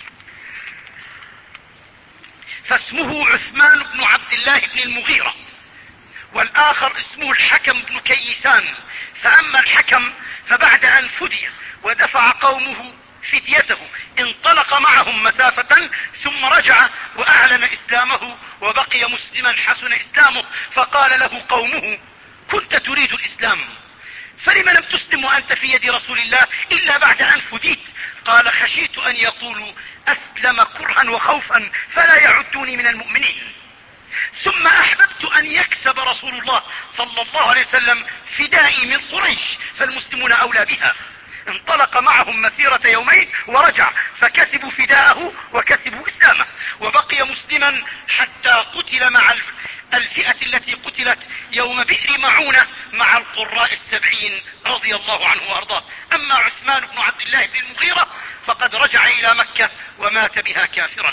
فاسمه عثمان بن عبد الله بن المغيرة، والآخر اسمه الحكم بن كيسان. فأما الحكم فبعد أن فدي ودفع قومه فديته انطلق معهم مسافة ثم رجع وأعلن إسلامه وبقي مسلما حسن إسلامه. فقال له قومه كنت تريد الإسلام فلم لم تسلم وأنت في يد رسول الله إلا بعد أن فديت؟ قال خشيت أن يقولوا أسلم كرها وخوفا فلا يعدوني من المؤمنين، ثم أحببت أن يكسب رسول الله صلى الله عليه وسلم فدائي من قريش فالمسلمون أولى بها. انطلق معهم مسيرة يومين ورجع فكسبوا فداءه وكسبوا إسلامه وبقي مسلما حتى قتل مع الفئة التي قتلت يوم بئر معونة مع القراء السبعين رضي الله عنه وارضاه. أما عثمان بن عبد الله بن المغيرة فقد رجع إلى مكة ومات بها كافرا.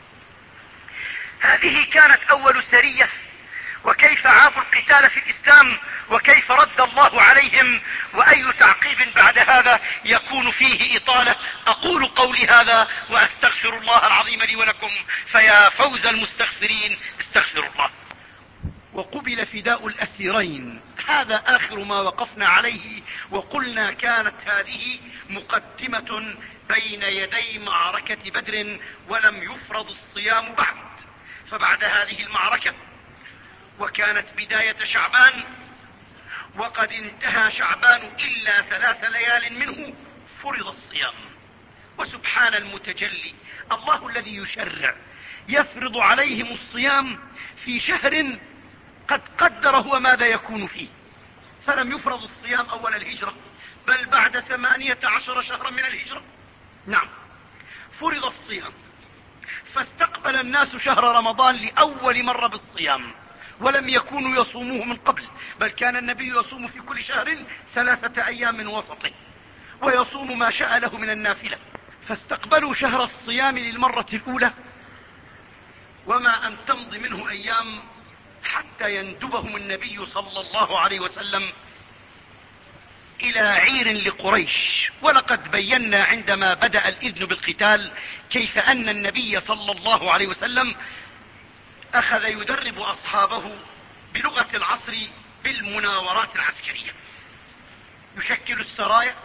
هذه كانت أول سرية، وكيف عابوا القتال في الإسلام وكيف رد الله عليهم، وأي تعقيب بعد هذا يكون فيه إطالة. أقول قولي هذا وأستغفر الله العظيم لي ولكم، فيا فوز المستغفرين استغفر الله. وقبل فداء الأسيرين، هذا آخر ما وقفنا عليه، وقلنا كانت هذه مقدمة بين يدي معركة بدر ولم يفرض الصيام بعد. فبعد هذه المعركة وكانت بداية شعبان وقد انتهى شعبان إلا ثلاث ليال منه فرض الصيام. وسبحان المتجلي، الله الذي يشرع يفرض عليهم الصيام في شهر قد قدر هو ماذا يكون فيه. فلم يفرض الصيام أول الهجرة بل بعد ثمانية عشر شهرا من الهجرة. نعم فرض الصيام، فاستقبل الناس شهر رمضان لأول مرة بالصيام ولم يكونوا يصوموه من قبل، بل كان النبي يصوم في كل شهر ثلاثة أيام من وسطه ويصوم ما شاء له من النافلة. فاستقبلوا شهر الصيام للمرة الأولى وما أن تمضي منه أيام حتى يندبهم النبي صلى الله عليه وسلم إلى عير لقريش. ولقد بينا عندما بدأ الإذن بالقتال كيف أن النبي صلى الله عليه وسلم أخذ يدرب أصحابه بلغة العصر بالمناورات العسكرية. يشكل السرايا،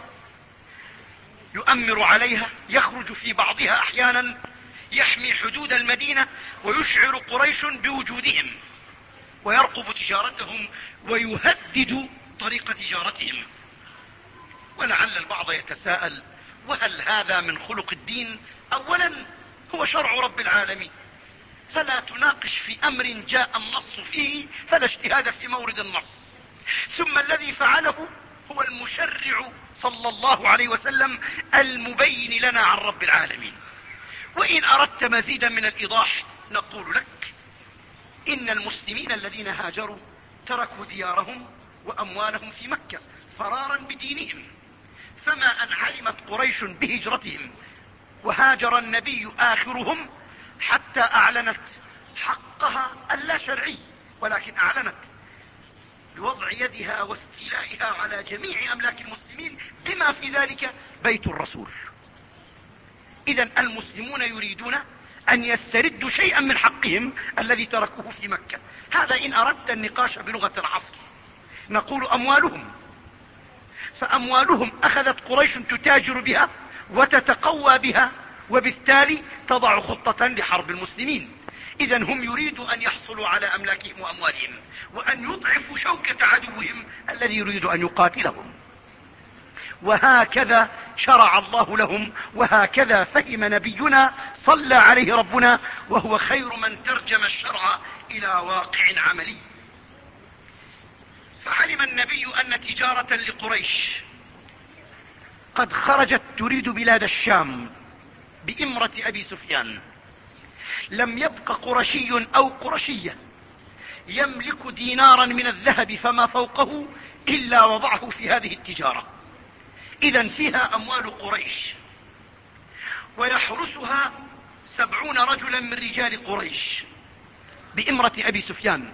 يؤمر عليها، يخرج في بعضها أحيانا يحمي حدود المدينة ويشعر قريش بوجودهم ويرقب تجارتهم ويهدد طريق تجارتهم. ولعل البعض يتساءل وهل هذا من خلق الدين؟ أولا هو شرع رب العالمين، فلا تناقش في أمر جاء النص فيه فلا اجتهاد في مورد النص. ثم الذي فعله هو المشرع صلى الله عليه وسلم المبين لنا عن رب العالمين. وإن أردت مزيدا من الإيضاح نقول لك إن المسلمين الذين هاجروا تركوا ديارهم وأموالهم في مكة فرارا بدينهم، فما أن علمت قريش بهجرتهم وهاجر النبي آخرهم حتى أعلنت حقها اللا شرعي، ولكن أعلنت بوضع يدها واستيلائها على جميع أملاك المسلمين بما في ذلك بيت الرسول. إذن المسلمون يريدون أن يستردوا شيئا من حقهم الذي تركوه في مكة. هذا إن أردت النقاش بلغة العصر. نقول أموالهم، فأموالهم أخذت قريش تتاجر بها وتتقوى بها وبالتالي تضع خطة لحرب المسلمين. إذن هم يريدوا أن يحصلوا على أملاكهم وأموالهم وأن يضعفوا شوكة عدوهم الذي يريد أن يقاتلهم. وهكذا شرع الله لهم، وهكذا فهم نبينا صلى عليه ربنا، وهو خير من ترجم الشرع إلى واقع عملي. فعلم النبي أن تجارة لقريش قد خرجت تريد بلاد الشام بإمرة أبي سفيان. لم يبق قرشي أو قرشية يملك دينارا من الذهب فما فوقه إلا وضعه في هذه التجارة. إذن فيها أموال قريش، ويحرسها سبعون رجلا من رجال قريش بإمرة أبي سفيان.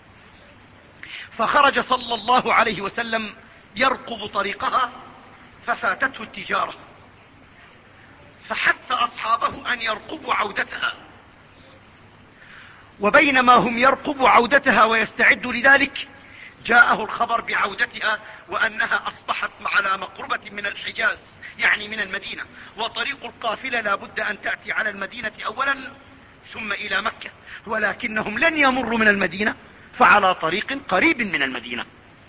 فخرج صلى الله عليه وسلم يرقب طريقها ففاتته التجارة، فحث أصحابه أن يرقبوا عودتها. وبينما هم يرقبوا عودتها ويستعدوا لذلك جاءه الخبر بعودتها وأنها أصبحت على مقربة من الحجاز، يعني من المدينة، وطريق القافلة لا بد أن تأتي على المدينة أولا ثم إلى مكة، ولكنهم لن يمروا من المدينة فعلى طريق قريب من المدينة.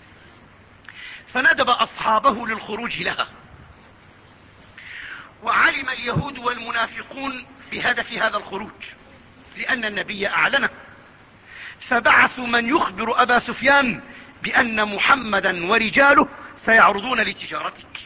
فندب أصحابه للخروج لها، وعلم اليهود والمنافقون بهدف هذا الخروج لأن النبي أعلنه، فبعثوا من يخبر أبا سفيان بأن محمدا ورجاله سيعرضون لتجارتك.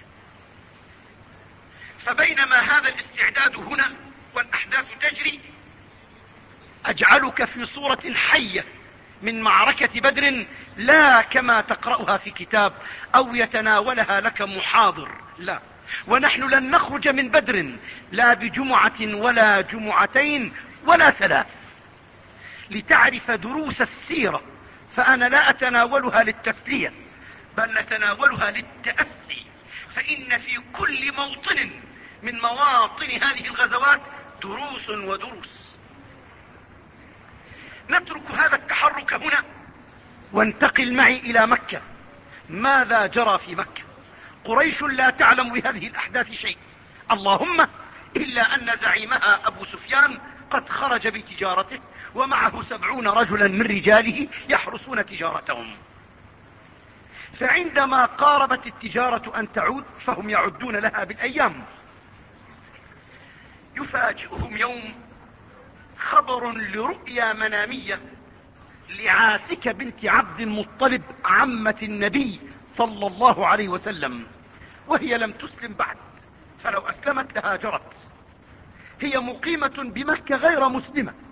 فبينما هذا الاستعداد هنا والأحداث تجري، أجعلك في صورة حية من معركة بدر، لا كما تقرأها في كتاب أو يتناولها لك محاضر، لا، ونحن لن نخرج من بدر لا بجمعة ولا جمعتين ولا ثلاث لتعرف دروس السيرة، فأنا لا أتناولها للتسلية بل نتناولها للتأسي، فإن في كل موطن من مواطن هذه الغزوات دروس ودروس. نترك هذا التحرك هنا وانتقل معي إلى مكة. ماذا جرى في مكة؟ قريش لا تعلم بهذه الأحداث شيء، اللهم إلا أن زعيمها أبو سفيان قد خرج بتجارته ومعه سبعون رجلا من رجاله يحرسون تجارتهم. فعندما قاربت التجارة أن تعود فهم يعدون لها بالأيام، يفاجئهم يوم خبر لرؤيا منامية لعاتكة بنت عبد المطلب عمة النبي صلى الله عليه وسلم، وهي لم تسلم بعد، فلو أسلمت لهاجرت. هي مقيمة بمكة غير مسلمة،